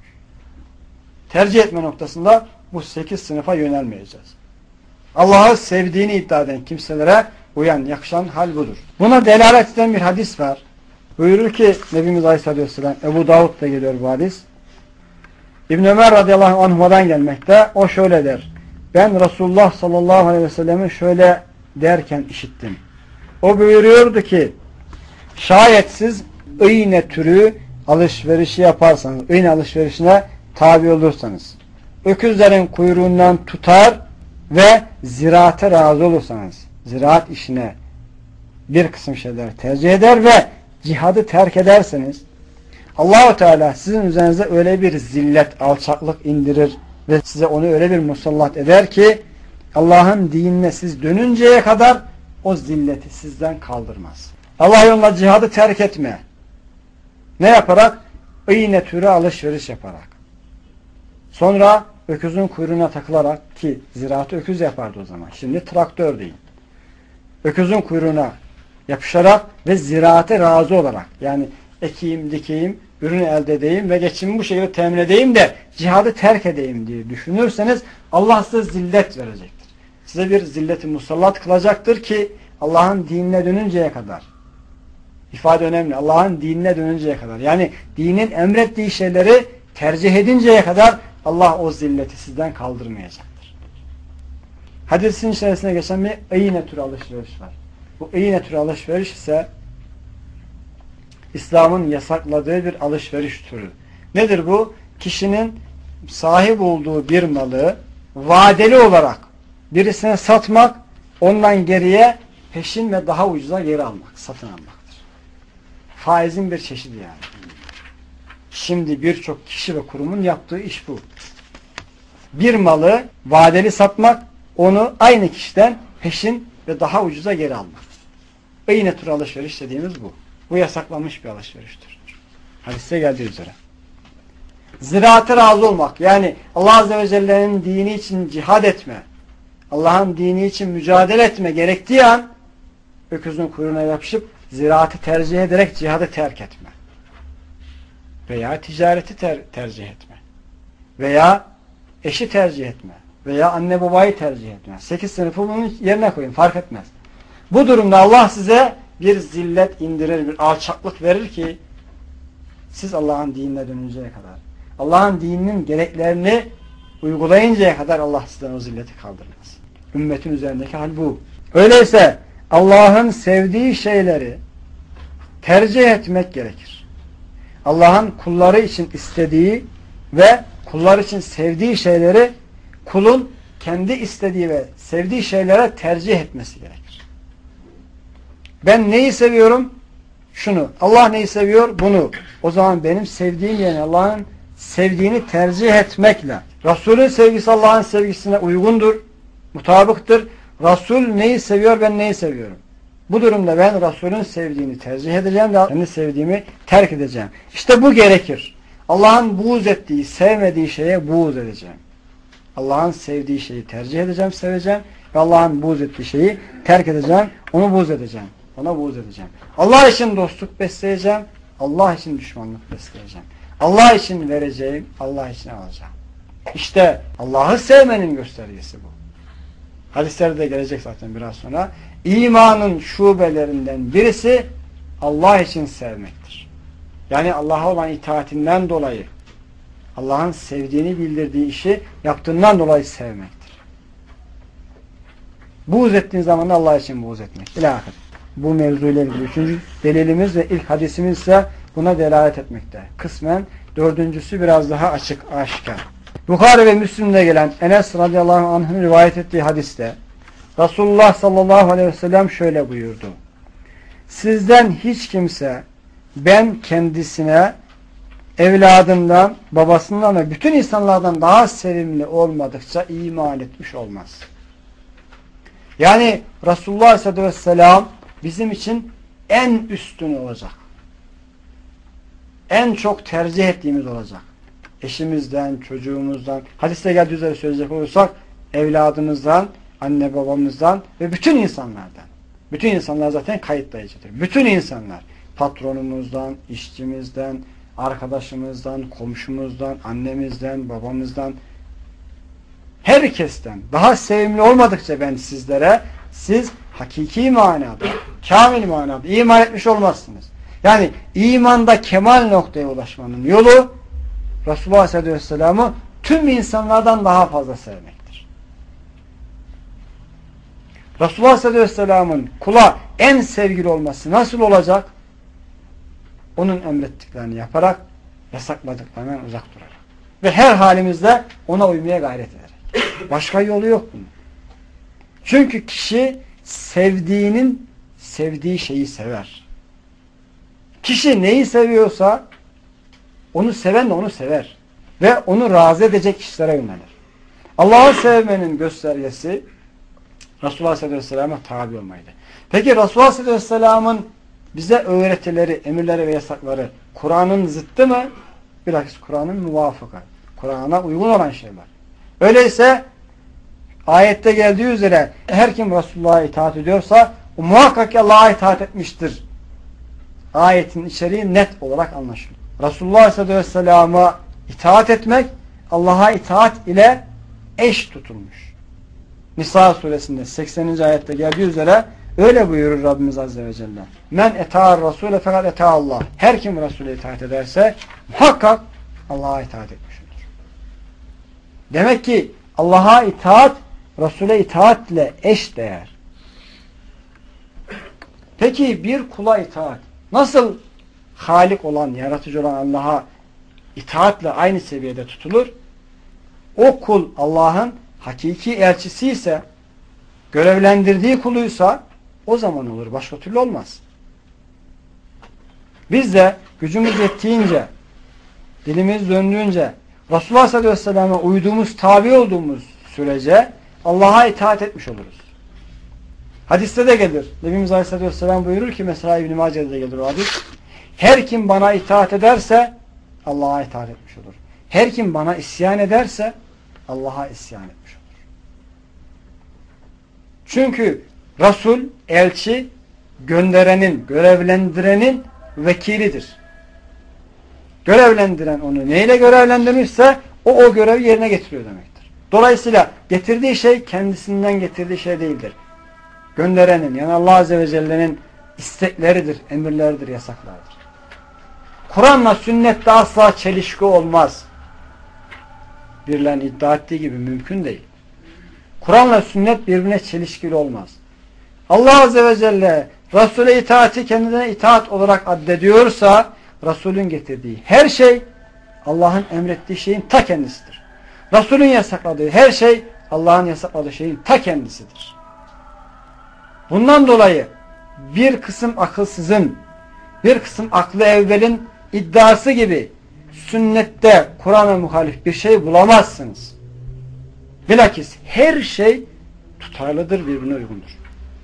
S1: tercih etme noktasında bu 8 sınıfa yönelmeyeceğiz. Allah'ı sevdiğini iddia eden kimselere uyan, yakışan hal budur. Buna delalet eden bir hadis var. Buyurur ki Nebimiz Aleyhisselatü Vesselam, Ebu Davud'da geliyor bu hadis. İbn Ömer radıyallahu anhuma'dan gelmekte. O şöyle der. Ben Resulullah sallallahu aleyhi ve sellem'i şöyle derken işittim. O buyuruyordu ki şayet siz iğne türü alışverişi yaparsanız, iğne alışverişine tabi olursanız, öküzlerin kuyruğundan tutar ve ziraate razı olursanız, ziraat işine bir kısım şeyler tercih eder ve cihadı terk ederseniz Allah-u Teala sizin üzerinize öyle bir zillet, alçaklık indirir ve size onu öyle bir musallat eder ki Allah'ın dinine siz dönünceye kadar o zilleti sizden kaldırmaz. Allah yolunda cihadı terk etme. Ne yaparak? İğne türü alışveriş yaparak. Sonra öküzün kuyruğuna takılarak, ki ziraatı öküz yapardı o zaman. Şimdi traktör değil. Öküzün kuyruğuna yapışarak ve ziraate razı olarak, yani ekeyim, dikeyim, ürünü elde edeyim ve geçimimi bu şekilde temin edeyim de cihadı terk edeyim diye düşünürseniz Allah size zillet verecektir. Size bir zilleti musallat kılacaktır ki Allah'ın dinine dönünceye kadar. İfade önemli. Allah'ın dinine dönünceye kadar. Yani dinin emrettiği şeyleri tercih edinceye kadar Allah o zilleti sizden kaldırmayacaktır. Hadisin içerisine geçen bir iğne türü alışveriş var. Bu iğne türü alışveriş ise İslam'ın yasakladığı bir alışveriş türü. Nedir bu? Kişinin sahip olduğu bir malı vadeli olarak birisine satmak, ondan geriye peşin ve daha ucuza geri almak, satın almaktır. Faizin bir çeşidi yani. Şimdi birçok kişi ve kurumun yaptığı iş bu. Bir malı vadeli satmak, onu aynı kişiden peşin ve daha ucuza geri almak. İğne türü alışveriş dediğimiz bu. Bu yasaklanmış bir alışveriştir. Hadiste geldiği üzere. Ziraate razı olmak, yani Allah Azze ve Celle'nin dini için cihad etme, Allah'ın dini için mücadele etme gerektiği an öküzün kuyruğuna yapışıp ziraatı tercih ederek cihadı terk etme. Veya ticareti tercih etme. Veya eşi tercih etme. Veya anne babayı tercih etme. 8 sınıfı bunun yerine koyun, fark etmez. Bu durumda Allah size bir zillet indirir, bir alçaklık verir ki siz Allah'ın dinine dönünceye kadar, Allah'ın dininin gereklerini uygulayıncaya kadar Allah sizden o zilleti kaldırmaz. Ümmetin üzerindeki hal bu. Öyleyse Allah'ın sevdiği şeyleri tercih etmek gerekir. Allah'ın kulları için istediği ve kullar için sevdiği şeyleri kulun kendi istediği ve sevdiği şeylere tercih etmesi gerekir. Ben neyi seviyorum? Şunu. Allah neyi seviyor? Bunu. O zaman benim sevdiğim, yani Allah'ın sevdiğini tercih etmekle Resulün sevgisi Allah'ın sevgisine uygundur, mutabıktır. Resul neyi seviyor, ben neyi seviyorum. Bu durumda ben Resulün sevdiğini tercih edeceğim ve kendi sevdiğimi terk edeceğim. İşte bu gerekir. Allah'ın buğz ettiği, sevmediği şeye buğz edeceğim. Allah'ın sevdiği şeyi tercih edeceğim, seveceğim ve Allah'ın buğz ettiği şeyi terk edeceğim, onu buğz edeceğim. Ona buğz edeceğim. Allah için dostluk besleyeceğim, Allah için düşmanlık besleyeceğim. Allah için vereceğim, Allah için alacağım. İşte Allah'ı sevmenin göstergesi bu. Hadislerde gelecek zaten biraz sonra. İmanın şubelerinden birisi Allah için sevmektir. Yani Allah'a olan itaatinden dolayı, Allah'ın sevdiğini bildirdiği işi yaptığından dolayı sevmektir. Buğz ettiğin zaman da Allah için buğz etmek. İlahir. Bu mevzuyla ilgili 3. delilimiz ve ilk hadisimiz ise buna delalet etmekte. Kısmen dördüncüsü biraz daha açık, aşikar. Bukhari ve Müslim'de gelen Enes radıyallahu anh'ın rivayet ettiği hadiste Resulullah sallallahu aleyhi ve sellem şöyle buyurdu. Sizden hiç kimse ben kendisine evladından, babasından ve bütün insanlardan daha sevimli olmadıkça iman etmiş olmaz. Yani Resulullah aleyhissalatü vesselam bizim için en üstün olacak. En çok tercih ettiğimiz olacak. Eşimizden, çocuğumuzdan, hadiste geldiği üzere söyleyecek olursak, evladımızdan, anne babamızdan ve bütün insanlardan. Bütün insanlar zaten kayıtlayıcıdır. Bütün insanlar, patronumuzdan, işçimizden, arkadaşımızdan, komşumuzdan, annemizden, babamızdan, herkesten daha sevimli olmadıkça ben sizlere, siz hakiki manada, kamil manada iman etmiş olmazsınız. Yani imanda kemal noktaya ulaşmanın yolu Resulullah Aleyhisselatü Vesselam'ı tüm insanlardan daha fazla sevmektir. Resulullah Aleyhisselatü Vesselam'ın kula en sevgili olması nasıl olacak? Onun emrettiklerini yaparak, yasakladıklarından uzak durarak. Ve her halimizde ona uymaya gayret ederek. Başka yolu yok bunun. Çünkü kişi sevdiğinin sevdiği şeyi sever. Kişi neyi seviyorsa onu seven de onu sever. Ve onu razı edecek kişilere yönelir. Allah'ı sevmenin göstergesi Resulullah Aleyhisselatü Vesselam'a tabi olmaydı. Peki Resulullah Aleyhisselatü Vesselam'ın bize öğretileri, emirleri ve yasakları Kur'an'ın zıttı mı? Bilakis Kur'an'ın muvafıkı. Kur'an'a uygun olan şeyler. Öyleyse ayette geldiği üzere her kim Resulullah'a itaat ediyorsa o muhakkak ki Allah'a itaat etmiştir. Ayetin içeriği net olarak anlaşılıyor. Resulullah Aleyhisselatü Vesselam'a itaat etmek Allah'a itaat ile eş tutulmuş. Nisa suresinde 80. ayette geldiği üzere öyle buyurur Rabbimiz Azze ve Celle. Men eta'ar Resul'e fakat eta'ar Allah. Her kim Resul'e itaat ederse muhakkak Allah'a itaat etmiş olur. Demek ki Allah'a itaat Resul'e itaatle eş değer. Peki bir kula itaat nasıl Halik olan, yaratıcı olan Allah'a itaatle aynı seviyede tutulur? O kul Allah'ın hakiki elçisi ise, görevlendirdiği kuluysa o zaman olur. Başka türlü olmaz. Biz de gücümüz yettiğince, dilimiz döndüğünce Resulullah Aleyhisselatü Vesselam'a uyduğumuz, tabi olduğumuz sürece Allah'a itaat etmiş oluruz. Hadiste de gelir. Nebimiz Aleyhisselatü Vesselam buyurur ki mesela İbn-i Mace'de de gelir o hadis. Her kim bana itaat ederse Allah'a itaat etmiş olur. Her kim bana isyan ederse Allah'a isyan etmiş olur. Çünkü Resul, elçi, gönderenin, görevlendirenin vekilidir. Görevlendiren onu neyle görevlendirmişse o görevi yerine getiriyor demektir. Dolayısıyla getirdiği şey kendisinden getirdiği şey değildir. Gönderenin yani Allah Azze ve Celle'nin istekleridir, emirleridir, yasaklardır. Kur'an'la sünnette asla çelişki olmaz. Birilerinin iddia ettiği gibi mümkün değil. Kur'an'la sünnet birbirine çelişkili olmaz. Allah Azze ve Celle Resul'e itaati kendine itaat olarak addediyorsa Resul'ün getirdiği her şey Allah'ın emrettiği şeyin ta kendisidir. Resul'ün yasakladığı her şey Allah'ın yasakladığı şeyin ta kendisidir. Bundan dolayı bir kısım akılsızın, bir kısım aklı evvelin iddiası gibi sünnette Kur'an'a muhalif bir şey bulamazsınız. Bilakis her şey tutarlıdır, birbirine uygundur.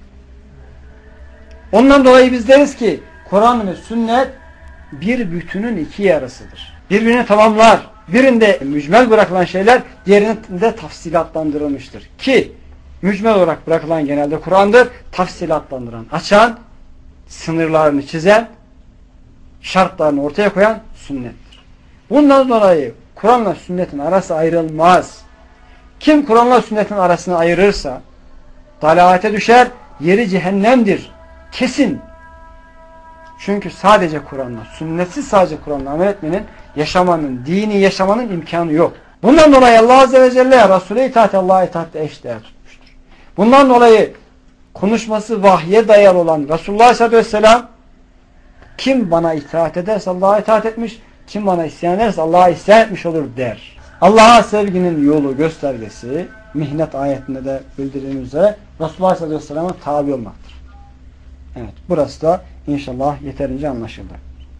S1: Ondan dolayı biz deriz ki Kur'an ve sünnet bir bütünün iki yarısıdır. Birbirini tamamlar. Birinde mücmel bırakılan şeyler diğerinde tafsilatlandırılmıştır. Ki mücmel olarak bırakılan genelde Kur'an'dır. Tafsilatlandıran, açan, sınırlarını çizen, şartlarını ortaya koyan sünnettir. Bundan dolayı Kur'an'la sünnetin arası ayrılmaz. Kim Kur'an'la sünnetin arasını ayırırsa dalalete düşer, yeri cehennemdir. Kesin. Çünkü sadece Kur'an'la, sünnetsiz sadece Kur'an'la amel etmenin, yaşamanın, dini yaşamanın imkanı yok. Bundan dolayı Allah Azze ve Celle Resul'e itaat, Allah'a itaatle eşdeğer tutmuştur. Bundan dolayı konuşması vahye dayalı olan Resulullah Aleyhisselatü Vesselam kim bana itaat ederse Allah'a itaat etmiş, kim bana isyan ederse Allah'a isyan etmiş olur der. Allah'a sevginin yolu, göstergesi Mihnet ayetinde de bildirildiğimiz üzere Resulullah Aleyhisselatü Vesselam'a tabi olmaktır. Evet, burası da İnşallah yeterince anlaşıldı.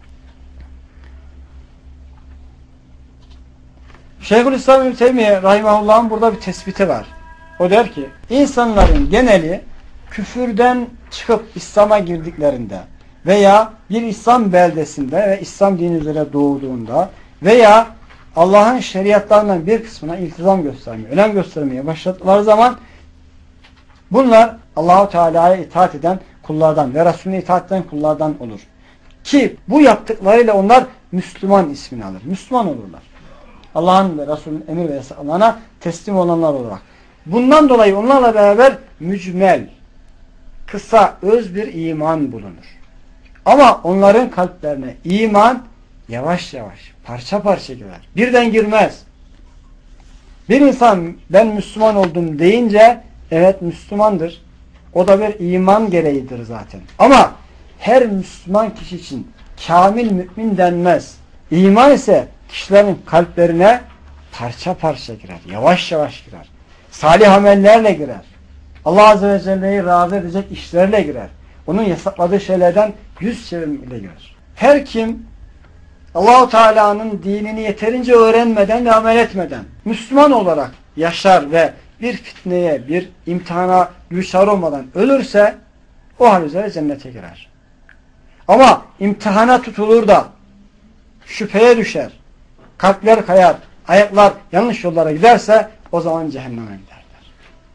S1: Şeyhülislam İbn Teymiye rahimahullah'ın burada bir tespiti var. O der ki, insanların geneli küfürden çıkıp İslam'a girdiklerinde veya bir İslam beldesinde ve İslam dini üzere doğduğunda veya Allah'ın şeriatlarından bir kısmına iltizam göstermeye, önem göstermeye başladıkları zaman bunlar Allah-u Teala'ya itaat eden kullardan ve Resulüne itaat eden kullardan olur. Ki bu yaptıklarıyla onlar Müslüman ismini alır. Müslüman olurlar. Allah'ın ve Resulünün emir ve yasaklarına teslim olanlar olarak. Bundan dolayı onlarla beraber mücmel, kısa, öz bir iman bulunur. Ama onların kalplerine iman yavaş yavaş, parça parça girer. Birden girmez. Bir insan ben Müslüman oldum deyince evet Müslümandır. O da bir iman gereğidir zaten. Ama her Müslüman kişi için kamil mümin denmez. İman ise kişilerin kalplerine parça parça girer. Yavaş yavaş girer. Salih amellerle girer. Allah Azze ve Celle'yi razı edecek işlerle girer. Onun yasakladığı şeylerden yüz çevirmeyle girer. Her kim Allah-u Teala'nın dinini yeterince öğrenmeden ve amel etmeden Müslüman olarak yaşar ve bir fitneye, bir imtihana düçar olmadan ölürse o hal üzere cennete girer. Ama imtihana tutulur da şüpheye düşer, kalpler kayar, ayaklar yanlış yollara giderse o zaman cehenneme giderler.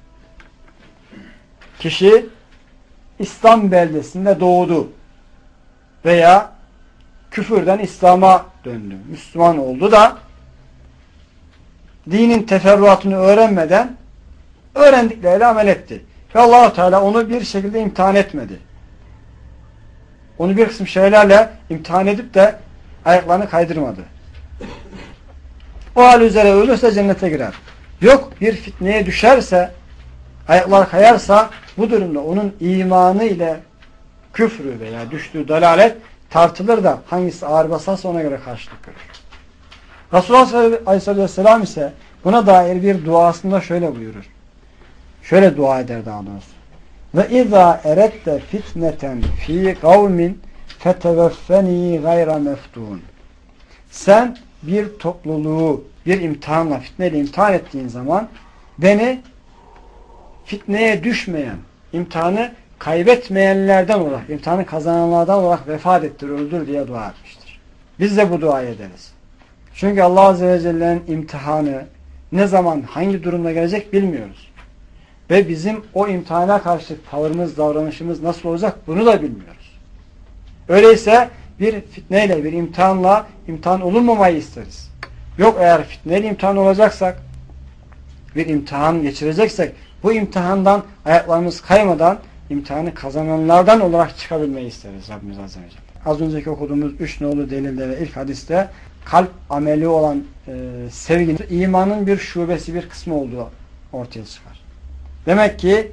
S1: Kişi İslam beldesinde doğdu veya küfürden İslam'a döndü, Müslüman oldu da dinin teferruatını öğrenmeden öğrendikleriyle amel etti. Ve Allah-u Teala onu bir şekilde imtihan etmedi. Onu bir kısım şeylerle imtihan edip de ayaklarını kaydırmadı. O hal üzere ölürse cennete girer. Yok bir fitneye düşerse, ayaklar kayarsa bu durumda onun imanı ile küfrü veya düştüğü dalalet tartılır da hangisi ağır basarsa ona göre karşılık görür. Resulullah Aleyhisselatü Vesselam ise buna dair bir duasında şöyle buyurur. Şöyle dua eder daha doğrusu. Ve izâ erette fitneten fî kavmin feteveffenî gayra meftûn. Sen bir topluluğu bir imtihanla, fitneyle imtihan ettiğin zaman beni fitneye düşmeyen, imtihanı kaybetmeyenlerden olarak, imtihanı kazananlardan olarak vefat ettir, öldür diye dua etmiştir. Biz de bu duayı ederiz. Çünkü Allah Azze ve Celle'nin imtihanı ne zaman, hangi durumda gelecek bilmiyoruz. Ve bizim o imtihana karşı tavrımız, davranışımız nasıl olacak bunu da bilmiyoruz. Öyleyse bir fitneyle, bir imtihanla imtihan olunmamayı isteriz. Yok eğer fitneyle imtihan olacaksak, bir imtihan geçireceksek, bu imtihandan ayaklarımız kaymadan imtihanı kazananlardan olarak çıkabilmeyi isteriz Rabbimiz Azze ve Celle. Az önceki okuduğumuz 3 nolu delilde ve ilk hadiste kalp ameli olan sevginin imanın bir şubesi, bir kısmı olduğu ortaya çıkar. Demek ki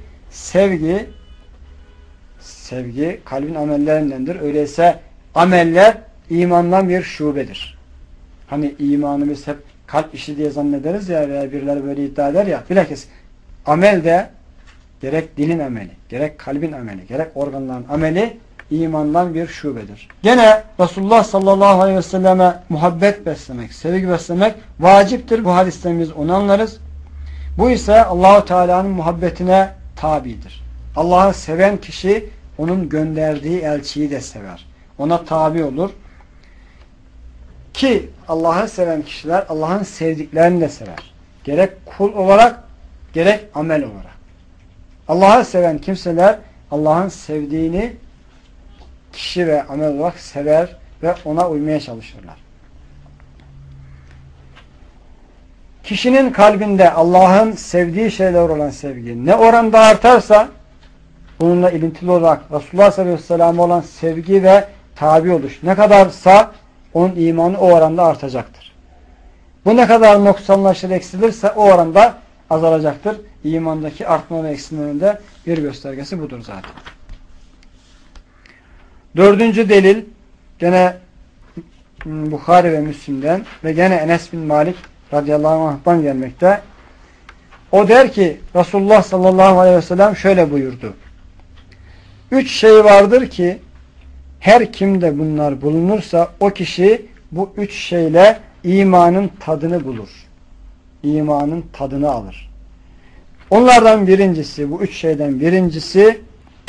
S1: sevgi kalbin amellerindendir. Öyleyse ameller imandan bir şubedir. Hani imanı biz hep kalp işi diye zannederiz ya veya birileri böyle iddia eder ya. Bilakis amel de gerek dilin ameli, gerek kalbin ameli, gerek organların ameli imandan bir şubedir. Gene Resulullah sallallahu aleyhi ve selleme muhabbet beslemek, sevgi beslemek vaciptir. Bu hadisten biz onu anlarız. Bu ise Allahu Teala'nın muhabbetine tabidir. Allah'ı seven kişi onun gönderdiği elçiyi de sever. Ona tabi olur. Ki Allah'ı seven kişiler Allah'ın sevdiklerini de sever. Gerek kul olarak gerek amel olarak. Allah'ı seven kimseler Allah'ın sevdiğini kişi ve amel olarak sever ve ona uymaya çalışırlar. Kişinin kalbinde Allah'ın sevdiği şeyler olan sevgi ne oranda artarsa bununla ilintili olarak Resulullah sallallahu aleyhi ve sellem'e olan sevgi ve tabi oluş ne kadarsa onun imanı o oranda artacaktır. Bu ne kadar noksanlaşır, eksilirse o oranda azalacaktır. İmandaki artma ve eksilmenin de bir göstergesi budur zaten. Dördüncü delil gene Bukhari ve Müslim'den ve gene Enes bin Malik radıyallahu anh'tan gelmekte. O der ki Resulullah sallallahu aleyhi ve sellem şöyle buyurdu. 3 şey vardır ki her kimde bunlar bulunursa o kişi bu 3 şeyle imanın tadını bulur. İmanın tadını alır. Onlardan birincisi, bu 3 şeyden birincisi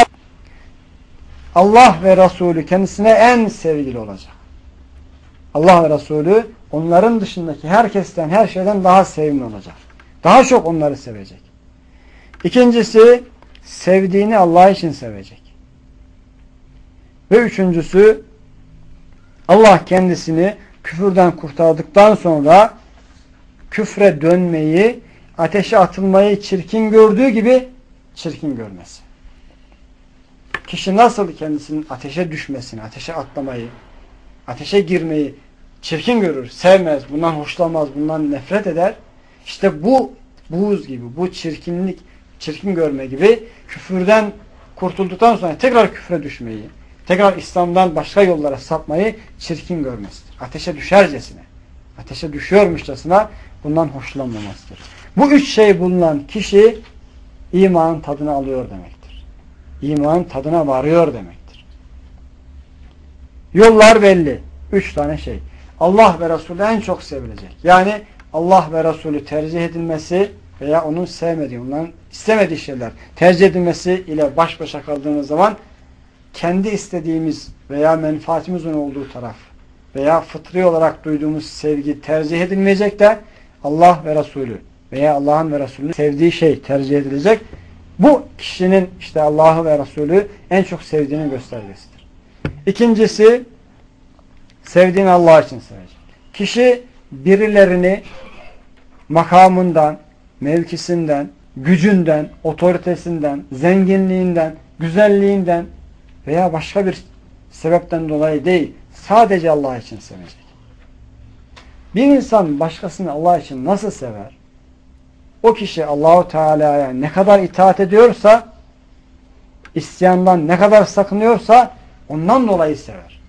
S1: Allah ve Resulü kendisine en sevgili olacak. Allah ve Resulü onların dışındaki herkesten, her şeyden daha sevimli olacak. Daha çok onları sevecek. İkincisi, sevdiğini Allah için sevecek. Ve üçüncüsü, Allah kendisini küfürden kurtardıktan sonra küfre dönmeyi, ateşe atılmayı çirkin gördüğü gibi çirkin görmesi. Kişi nasıl kendisinin ateşe düşmesini, ateşe atlamayı, ateşe girmeyi çirkin görür, sevmez, bundan hoşlanmaz, bundan nefret eder. İşte bu buğz gibi, bu çirkinlik, çirkin görme gibi küfürden kurtulduktan sonra tekrar küfre düşmeyi, tekrar İslam'dan başka yollara sapmayı çirkin görmesidir. Ateşe düşercesine, ateşe düşüyormuşçasına bundan hoşlanmamasıdır. Bu 3 şey bulunan kişi imanın tadını alıyor demektir. İmanın tadına varıyor demektir. Yollar belli. 3 tane şey. Allah ve Resulü en çok sevilecek. Yani Allah ve Resulü tercih edilmesi veya onun sevmediği, onların istemediği şeyler tercih edilmesi ile baş başa kaldığımız zaman kendi istediğimiz veya menfaatimizin olduğu taraf veya fıtri olarak duyduğumuz sevgi tercih edilmeyecek de Allah ve Resulü veya Allah'ın ve Resulünün sevdiği şey tercih edilecek. Bu kişinin işte Allah'ı ve Resulü en çok sevdiğinin göstergesidir. İkincisi, sevdiğini Allah için sevecek. Kişi birilerini makamından, mevkisinden, gücünden, otoritesinden, zenginliğinden, güzelliğinden veya başka bir sebepten dolayı değil, sadece Allah için sevecek. Bir insan başkasını Allah için nasıl sever? O kişi Allahu Teala'ya ne kadar itaat ediyorsa, isyandan ne kadar sakınıyorsa ondan dolayı sever.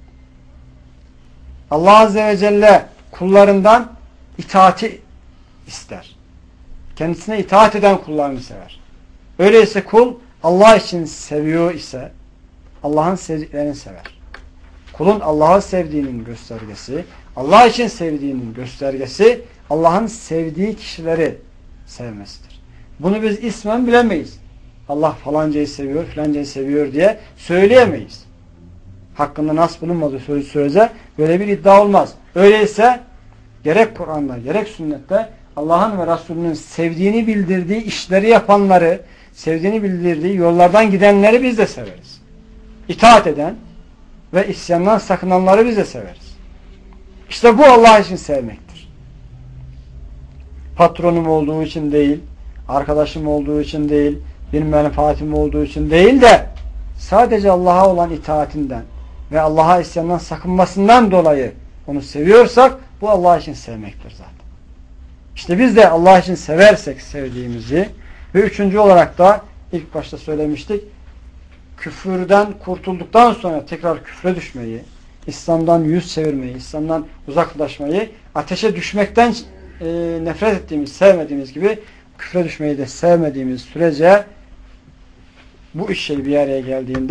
S1: Allah Azze ve Celle kullarından itaati ister. Kendisine itaat eden kullarını sever. Öyleyse kul Allah için seviyor ise Allah'ın sevdiklerini sever. Kulun Allah'ı sevdiğinin göstergesi, Allah için sevdiğinin göstergesi Allah'ın sevdiği kişileri sevmesidir. Bunu biz ismen bilemeyiz. Allah falancayı seviyor, filancayı seviyor diye söyleyemeyiz. Hakkında nas bulunmadığı sürece böyle bir iddia olmaz. Öyleyse gerek Kur'an'da gerek sünnette Allah'ın ve Resulünün sevdiğini bildirdiği işleri yapanları, sevdiğini bildirdiği yollardan gidenleri biz de severiz. İtaat eden ve isyandan sakınanları biz de severiz. İşte bu Allah için sevmektir. Patronum olduğu için değil, arkadaşım olduğu için değil, bir menfaatim olduğu için değil de sadece Allah'a olan itaatinden ve Allah'a isyandan sakınmasından dolayı onu seviyorsak bu Allah için sevmektir zaten. İşte biz de Allah için seversek sevdiğimizi ve üçüncü olarak da ilk başta söylemiştik, küfürden kurtulduktan sonra tekrar küfre düşmeyi, İslam'dan yüz çevirmeyi, İslam'dan uzaklaşmayı, ateşe düşmekten nefret ettiğimiz, sevmediğimiz gibi küfre düşmeyi de sevmediğimiz sürece bu üç şey bir araya geldiğinde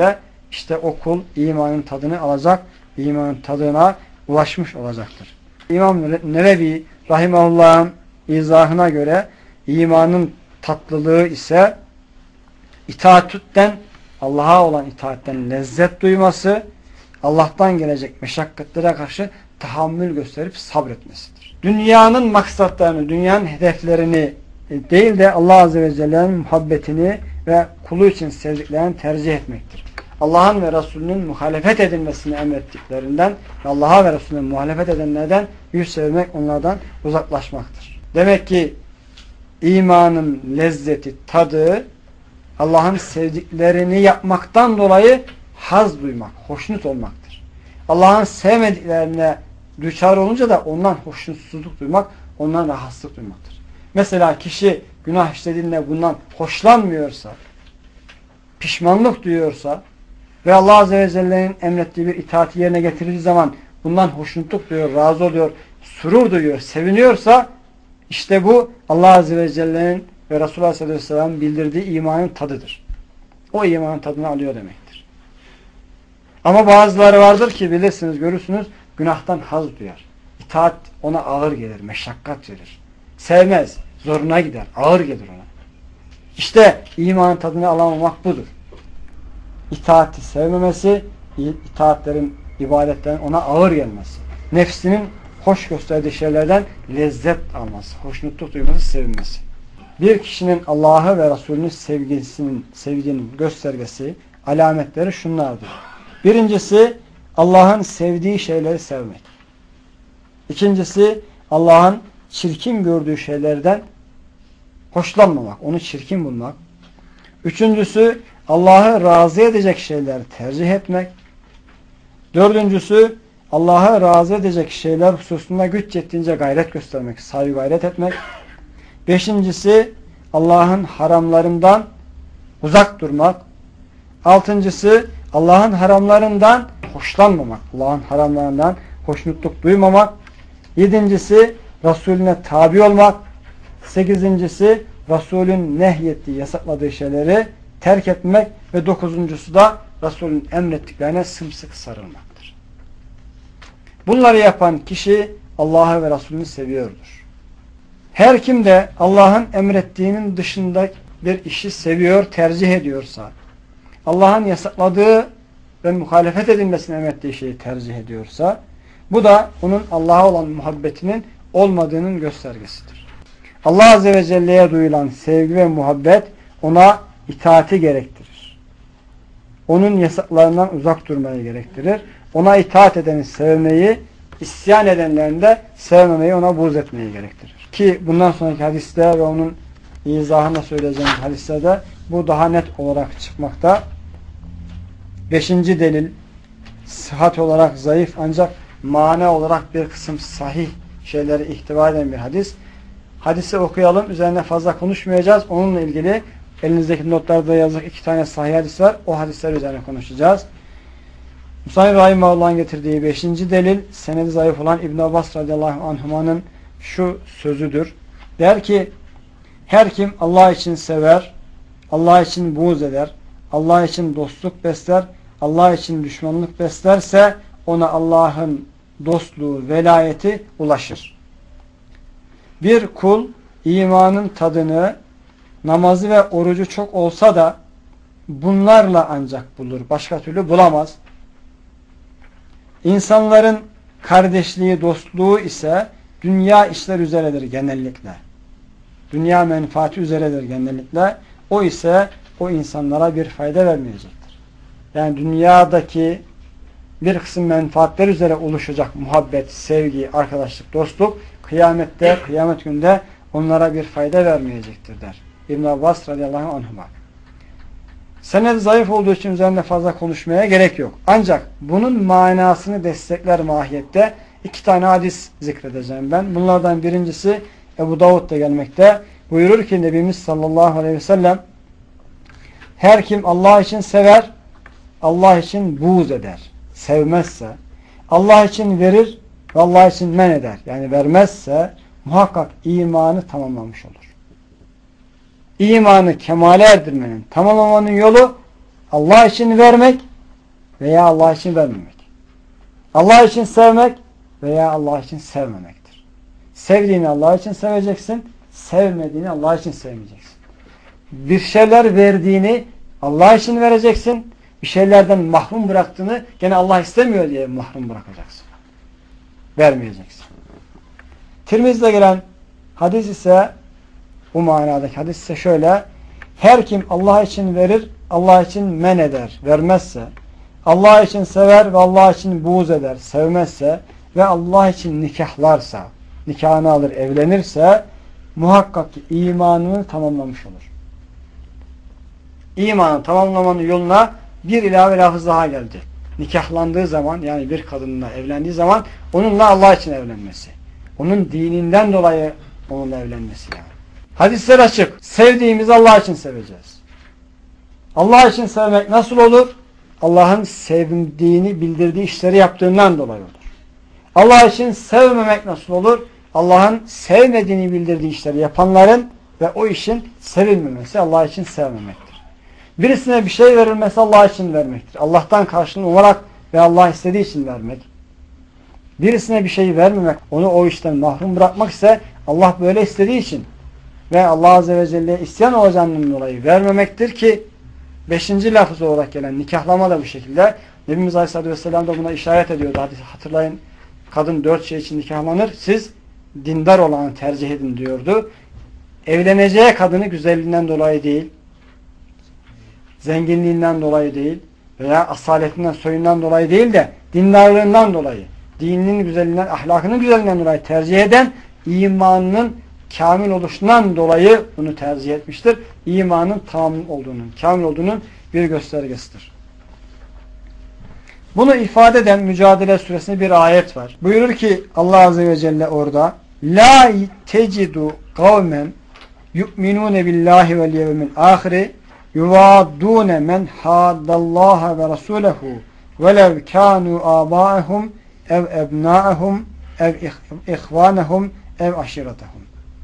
S1: işte o kul imanın tadını alacak, imanın tadına ulaşmış olacaktır. İmam Nevevi rahimehullah'ın izahına göre imanın tatlılığı ise itaatten, Allah'a olan itaatten lezzet duyması, Allah'tan gelecek meşakkatlere karşı tahammül gösterip sabretmesidir. Dünyanın maksatlarını, dünyanın hedeflerini değil de Allah Azze ve Celle'nin muhabbetini ve kulu için sevdiklerini tercih etmektir. Allah'ın ve Resulünün muhalefet edilmesini emrettiklerinden ve Allah'a ve Resulüne muhalefet edenlerden yüz sevmek, onlardan uzaklaşmaktır. Demek ki imanın lezzeti, tadı Allah'ın sevdiklerini yapmaktan dolayı haz duymak, hoşnut olmaktır. Allah'ın sevmediklerine düçar olunca da ondan hoşnutsuzluk duymak, ondan rahatsızlık duymaktır. Mesela kişi günah işlediğinde bundan hoşlanmıyorsa, pişmanlık duyuyorsa ve Allah Azze ve Celle'nin emrettiği bir itaati yerine getirdiği zaman bundan hoşnutluk duyuyor, razı oluyor, surur duyuyor, seviniyorsa işte bu Allah Azze ve Celle'nin ve Resulullah sallallahu aleyhi ve sellem bildirdiği imanın tadıdır. O imanın tadını alıyor demektir. Ama bazıları vardır ki bilirsiniz, görürsünüz, günahtan haz duyar. İtaat ona ağır gelir, meşakkat verir. Sevmez, zoruna gider, ağır gelir ona. İşte imanın tadını alamamak budur. İtaati sevmemesi, itaatlerin, ibadetlerin ona ağır gelmesi. Nefsinin hoş gösterdiği şeylerden lezzet alması, hoşnutluk duyması, sevinmesi. Bir kişinin Allah'ı ve Resulünün sevginin göstergesi, alametleri şunlardır. Birincisi, Allah'ın sevdiği şeyleri sevmek. İkincisi, Allah'ın çirkin gördüğü şeylerden hoşlanmamak, onu çirkin bulmak. Üçüncüsü, Allah'ı razı edecek şeyleri tercih etmek. Dördüncüsü, Allah'ı razı edecek şeyler hususunda güç yettiğince gayret göstermek, sahi gayret etmek. Beşincisi, Allah'ın haramlarından uzak durmak. Altıncısı, Allah'ın haramlarından hoşlanmamak, Allah'ın haramlarından hoşnutluk duymamak. Yedincisi, Resulüne tabi olmak. Sekizincisi, Resulün nehyettiği, yasakladığı şeyleri terk etmek. Ve dokuzuncusu da Resulün emrettiklerine sımsıkı sarılmaktır. Bunları yapan kişi Allah'ı ve Resulünü seviyordur. Her kim de Allah'ın emrettiğinin dışında bir işi seviyor, tercih ediyorsa, Allah'ın yasakladığı ve muhalefet edilmesini emrettiği şeyi tercih ediyorsa, bu da onun Allah'a olan muhabbetinin olmadığının göstergesidir. Allah Azze ve Celle'ye duyulan sevgi ve muhabbet ona itaati gerektirir. Onun yasaklarından uzak durmayı gerektirir. Ona itaat edeni sevmeyi, isyan edenlerini de sevmemeyi, ona buğz etmeyi gerektirir. Ki bundan sonraki hadiste ve onun izahında söyleyeceğim hadislerde bu daha net olarak çıkmakta. Beşinci delil, sıhhat olarak zayıf ancak mana olarak bir kısım sahih şeyleri ihtiva eden bir hadis. Hadisi okuyalım. Üzerine fazla konuşmayacağız. Onunla ilgili elinizdeki notlarda yazık 2 tane sahih hadis var. O hadisler üzerine konuşacağız. Musa'nın Rahimahullah'ın getirdiği 5. delil, senedi zayıf olan İbn Abbas radıyallahu anhuma'nın şu sözüdür. Der ki, her kim Allah için sever, Allah için buğz eder, Allah için dostluk besler, Allah için düşmanlık beslerse ona Allah'ın dostluğu, velayeti ulaşır. Bir kul imanın tadını, namazı ve orucu çok olsa da bunlarla ancak bulur. Başka türlü bulamaz. İnsanların kardeşliği, dostluğu ise dünya işler üzeredir genellikle. Dünya menfaati üzeredir genellikle. O ise o insanlara bir fayda vermeyecektir. Yani dünyadaki bir kısım menfaatler üzere oluşacak muhabbet, sevgi, arkadaşlık, dostluk kıyamette, kıyamet günde onlara bir fayda vermeyecektir der İbn Abbas radıyallahu anhuma. Sened zayıf olduğu için üzerinde fazla konuşmaya gerek yok. Ancak bunun manasını destekler mahiyette 2 tane hadis zikredeceğim ben. Bunlardan birincisi Ebu Davud'da gelmekte. Buyurur ki Nebimiz sallallahu aleyhi ve sellem, her kim Allah için sever, Allah için buğz eder. Sevmezse, Allah için verir ve Allah için men eder. Yani vermezse muhakkak imanı tamamlamış olur. İmanı kemale erdirmenin, tamamlamanın yolu Allah için vermek, veya Allah için vermemek. Allah için sevmek veya Allah için sevmemektir. Sevdiğini Allah için seveceksin, sevmediğini Allah için sevmeyeceksin. Bir şeyler verdiğini Allah için vereceksin, bir şeylerden mahrum bıraktığını gene Allah istemiyor diye mahrum bırakacaksın. Vermeyeceksin. Tirmiz'de gelen hadis ise, bu manadaki hadis ise şöyle: her kim Allah için verir, Allah için men eder, vermezse, Allah için sever ve Allah için buğz eder, sevmezse ve Allah için nikahlarsa, nikahını alır, evlenirse muhakkak ki imanını tamamlamış olur. İmanı tamamlamanın yoluna bir ilave lafız daha geldi. Nikahlandığı zaman, yani bir kadınla evlendiği zaman onunla Allah için evlenmesi. Onun dininden dolayı onunla evlenmesi yani. Hadisler açık. Sevdiğimizi Allah için seveceğiz. Allah için sevmek nasıl olur? Allah'ın sevdiğini bildirdiği işleri yaptığından dolayı olur. Allah için sevmemek nasıl olur? Allah'ın sevmediğini bildirdiği işleri yapanların ve o işin sevilmemesi Allah için sevmemektir. Birisine bir şey verilmesi Allah için vermektir. Allah'tan karşılığını umarak ve Allah istediği için vermek. Birisine bir şey vermemek, onu o işten mahrum bırakmak ise Allah böyle istediği için ve Allah Azze ve Celle'ye isyan olacağından dolayı vermemektir ki 5. lafız olarak gelen nikahlama da bu şekilde. Nebimiz Aleyhisselatü Vesselam da buna işaret ediyordu. Hadi hatırlayın, kadın 4 şey için nikahlanır, siz dindar olanı tercih edin diyordu. Evleneceği kadını güzelliğinden dolayı değil, zenginliğinden dolayı değil veya asaletinden, soyundan dolayı değil de dindarlığından dolayı, dininin güzelliğinden, ahlakının güzelliğinden dolayı tercih eden, imanının kamil oluşundan dolayı bunu tercih etmiştir. İmanın tamam olduğunun, kamil olduğunun bir göstergesidir. Bunu ifade eden Mücadele Suresinde bir ayet var. Buyurur ki Allah Azze ve Celle orada: La tecidu kavmen yu'minune billahi vel yevmil ahiri yuvaddune men haddallaha ve rasulehu velev kanu abâehum ev ebnâehum ev ihvânehum ev aşiretehum.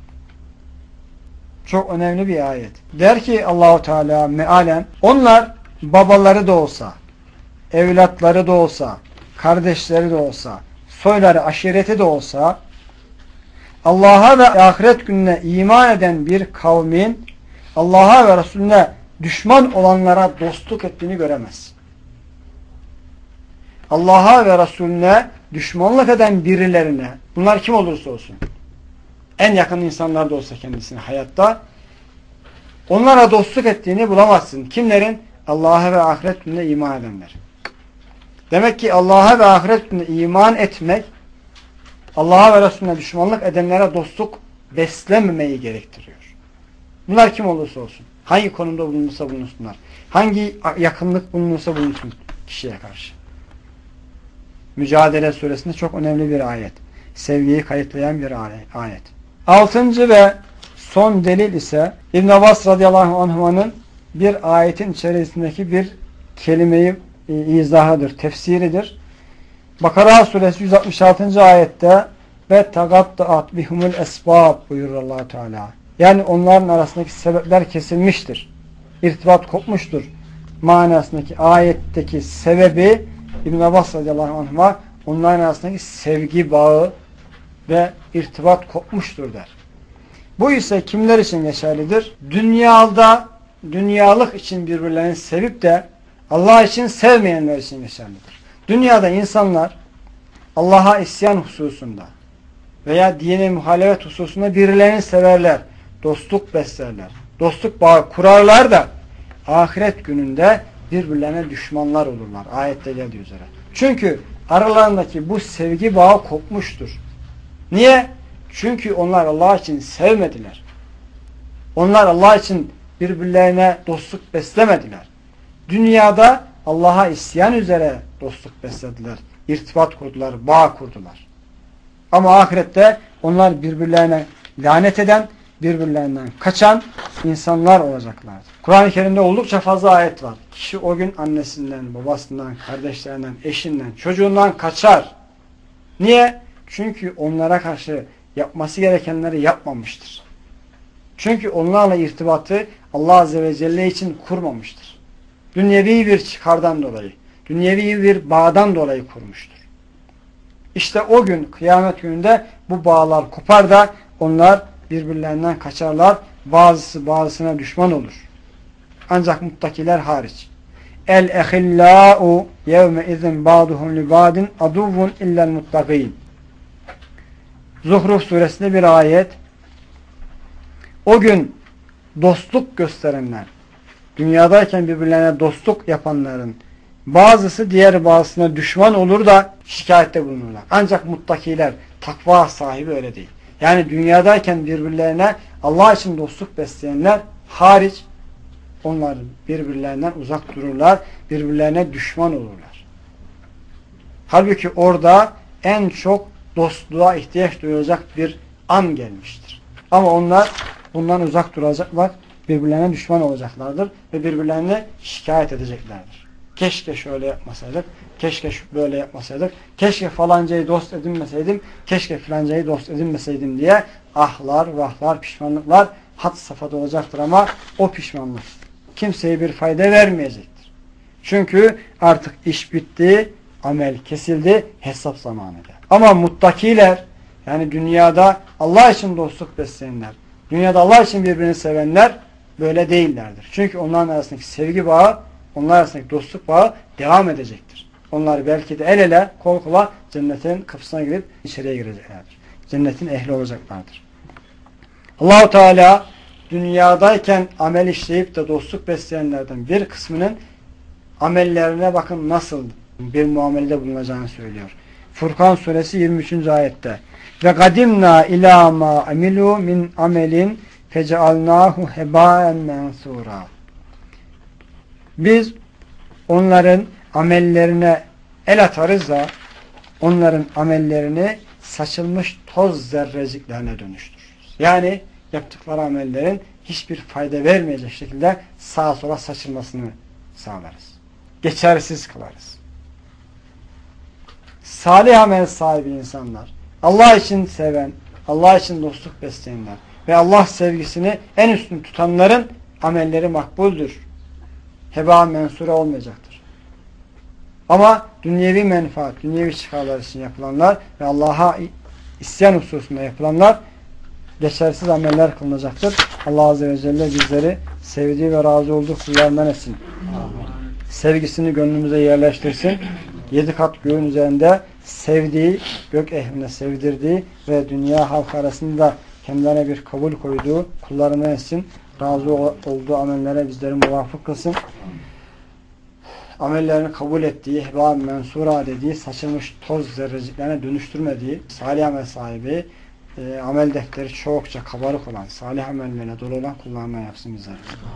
S1: Çok önemli bir ayet. Der ki Allahu Teala mealen, onlar babaları da olsa, evlatları da olsa, kardeşleri de olsa, soyları, aşireti de olsa, Allah'a ve ahiret gününe iman eden bir kavmin Allah'a ve Resulüne düşman olanlara dostluk ettiğini göremez. Allah'a ve Resulüne düşmanlık eden birilerine, bunlar kim olursa olsun, en yakın insanlar da olsa kendisine hayatta, onlara dostluk ettiğini bulamazsın. Kimlerin? Allah'a ve ahiret gününe iman edenler. Demek ki Allah'a ve ahiret gününe iman etmek, Allah'a ve Resulüne düşmanlık edenlere dostluk beslememeyi gerektiriyor. Bunlar kim olursa olsun, hangi konumda bulunursa bulunsunlar, hangi yakınlık bulunursa bulunsun kişiye karşı. Mücadele Suresinde çok önemli bir ayet. Sevgiyi kayıtlayan bir ayet. 6. ve son delil ise İbn Abbas radıyallahu anh'ın bir ayetin içerisindeki bir kelimeyi izahıdır, tefsiridir. Bakara suresi 166. ayette ve tagattaat bihumul esbab buyurur Allah Teala. Yani onların arasındaki sebepler kesilmiştir. İrtibat kopmuştur. Manasındaki ayetteki sebebi İbn Abbas radıyallahu anh'a onların arasındaki sevgi bağı ve irtibat kopmuştur der. Bu ise kimler için geçerlidir? Dünyada, dünyalık için birbirlerini sevip de Allah için sevmeyenler için geçerlidir. Dünyada insanlar Allah'a isyan hususunda veya dine muhalefet hususunda birilerini severler, dostluk beslerler, dostluk bağı kurarlar da ahiret gününde birbirlerine düşmanlar olurlar. Ayette geldiği üzere. Çünkü aralarındaki bu sevgi bağı kopmuştur. Niye? Çünkü onlar Allah için sevmediler. Onlar Allah için birbirlerine dostluk beslemediler. Dünyada Allah'a isyan üzere dostluk beslediler. İrtibat kurdular, bağ kurdular. Ama ahirette onlar birbirlerine lanet eden, birbirlerinden kaçan insanlar olacaklardır. Kur'an-ı Kerim'de oldukça fazla ayet var. Kişi o gün annesinden, babasından, kardeşlerinden, eşinden, çocuğundan kaçar. Niye? Çünkü onlara karşı yapması gerekenleri yapmamıştır. Çünkü onlarla irtibatı Allah Azze ve Celle için kurmamıştır. Dünyevi bir çıkardan dolayı, dünyevi bir bağdan dolayı kurmuştur. İşte o gün, kıyamet gününde bu bağlar kopar da onlar birbirlerinden kaçarlar. Bazısı bazısına düşman olur. Ancak muttakiler hariç. El-ehillâ'u yevme izin ba'duhum li ba'din aduvvun illel muttakîn. Zuhruf suresinde bir ayet. O gün dostluk gösterenler, dünyadayken birbirlerine dostluk yapanların bazısı diğer bazısına düşman olur da şikayette bulunurlar. Ancak muttakiler, takva sahibi öyle değil. Yani dünyadayken birbirlerine Allah için dostluk besleyenler hariç onlar birbirlerinden uzak dururlar, birbirlerine düşman olurlar. Halbuki orada en çok dostluğa ihtiyaç duyulacak bir an gelmiştir. Ama onlar bundan uzak duracaklar, birbirlerine düşman olacaklardır ve birbirlerine şikayet edeceklerdir. Keşke şöyle yapmasaydık, keşke böyle yapmasaydık, keşke falancayı dost edinmeseydim, keşke filancayı dost edinmeseydim diye ahlar, vahlar, pişmanlıklar had safhada olacaktır ama o pişmanlık kimseye bir fayda vermeyecektir. Çünkü artık iş bitti, amel kesildi, hesap zamanıdır. Ama muttakiler, yani dünyada Allah için dostluk besleyenler, dünyada Allah için birbirini sevenler böyle değillerdir. Çünkü onların arasındaki sevgi bağı, onlar arasındaki dostluk bağı devam edecektir. Onlar belki de el ele, kol kola cennetin kapısına girip içeriye gireceklerdir. Cennetin ehli olacaklardır. Allah-u Teala dünyadayken amel işleyip de dostluk besleyenlerden bir kısmının amellerine bakın nasıl bir muamelede bulunacağını söylüyor. Furkan suresi 23. ayette ve kadimna ila ma amilu min amelin fecealnahu hebaen mensura. Biz onların amellerine el atarız da onların amellerini saçılmış toz zerreciklerine dönüştürürüz. Yani yaptıkları amellerin hiçbir fayda vermeyecek şekilde sağa sola saçılmasını sağlarız. Geçersiz kılarız. Salih amel sahibi insanlar, Allah için seven, Allah için dostluk besleyenler ve Allah sevgisini en üstün tutanların amelleri makbuldür. Heba mensure olmayacaktır. Ama dünyevi menfaat, dünyevi çıkarlar için yapılanlar ve Allah'a isyan hususunda yapılanlar geçersiz ameller kılınacaktır. Allah Azze ve Celle bizleri sevdiği ve razı olduğu kullarından etsin. Sevgisini gönlümüze yerleştirsin. 7 kat göğün üzerinde sevdiği, gök ehline sevdirdiği ve dünya halkı arasında kendilerine bir kabul koyduğu kullarına etsin. Razı olduğu amellere bizleri muvafık kılsın. Amellerini kabul ettiği, heba mensura dediği, saçılmış toz zerreciklerine dönüştürmediği, salih amel sahibi, amel defteri çokça kabarık olan, salih amellerine dolu olan kullarına yapsın bizleri.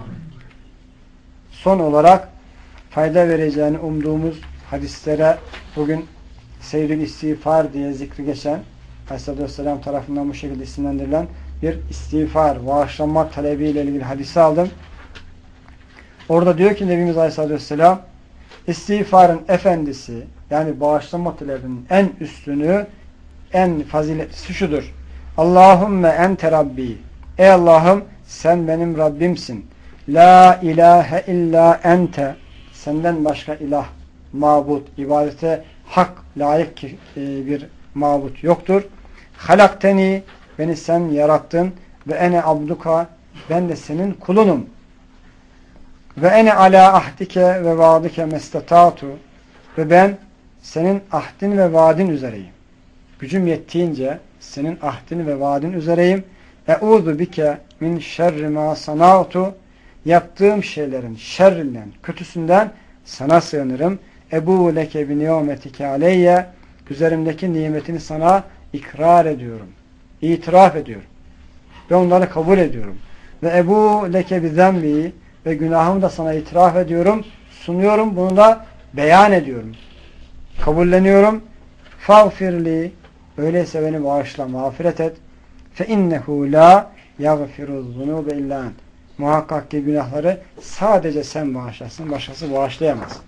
S1: Son olarak fayda vereceğini umduğumuz hadislere bugün Seyyid-ül İstiğfar diye zikri geçen, Aleyhisselatü Vesselam tarafından bu şekilde isimlendirilen bir istiğfar, bağışlanma talebiyle ilgili hadisi aldım. Orada diyor ki Nebimiz Aleyhisselatü Vesselam, istiğfarın efendisi, yani bağışlanma talebinin en üstünü, en faziletlisi şudur. Allahümme ente Rabbi. Ey Allah'ım sen benim Rabbimsin. La ilahe illa ente. Senden başka ilah, mabut, ibadete hak, layık bir mabut yoktur. Halakteni. Beni sen yarattın. Ve ene abduka. Ben de senin kulunum. Ve ene ala ahdike ve vaadike mestatatu. Ve ben senin ahdin ve vaadin üzereyim. Gücüm yettiğince senin ahdin ve vaadin üzereyim. Eûzu bike min şerri ma sanautu. Yaptığım şeylerin şerrinden, kötüsünden sana sığınırım. Ebu leke bi ni'metike aleyye. Üzerimdeki nimetini sana ikrar ediyorum. İtiraf ediyorum. Ve onları kabul ediyorum. Ve ebu leke bi zembi. Ve günahımı da sana itiraf ediyorum. Sunuyorum. Bunu da beyan ediyorum. Kabulleniyorum. Fağfirli. Öyleyse beni bağışla, mağfiret et. Fe innehu la yagfiruz zunube illa ent. Muhakkak ki günahları sadece sen bağışlasın. Başkası bağışlayamaz.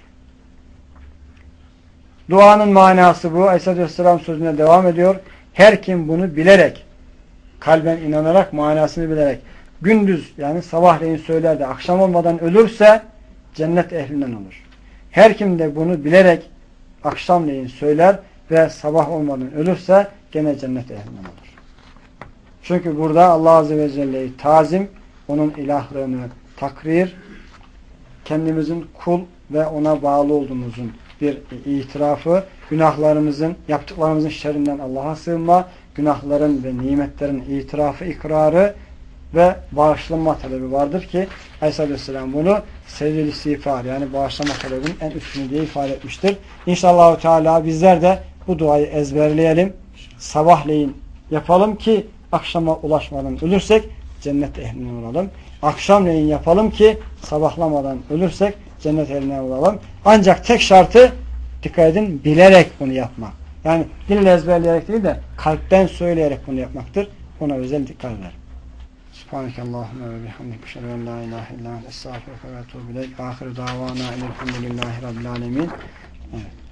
S1: Duanın manası bu. Aleyhisselatü Vesselam sözüne devam ediyor. Her kim bunu bilerek, kalben inanarak, manasını bilerek, gündüz yani sabahleyin söyler de akşam olmadan ölürse cennet ehlinden olur. Her kim de bunu bilerek akşamleyin söyler ve sabah olmadan ölürse gene cennet ehlinden olur. Çünkü burada Allah Azze ve Celle'yi tazim, onun ilahlığını takrir, kendimizin kul ve ona bağlı olduğumuzun bir itirafı, günahlarımızın, yaptıklarımızın şerrinden Allah'a sığınma, günahların ve nimetlerin itirafı, ikrarı ve bağışlanma talebi vardır ki Aleyhisselam bunu sevgili istiğfar, yani bağışlama talebinin en üstünü diye ifade etmiştir. İnşallah Teala bizler de bu duayı ezberleyelim, sabahleyin yapalım ki akşama ulaşmadan ölürsek cennet ehlinden olalım. Akşamleyin yapalım ki sabahlamadan ölürsek cennet ehlinden olalım. Ancak tek şartı, dikkat edin, bilerek bunu yapmak. Yani dille ezberleyerek değil de kalpten söyleyerek bunu yapmaktır. Ona özel dikkat edelim. Subhanekallahümme ve bihamdik. Eşhedü en la ilahe illa ente estağfiruke ve etûbü ileyk. Ahiru davana elhamdülillahi rabbil alemin. Evet.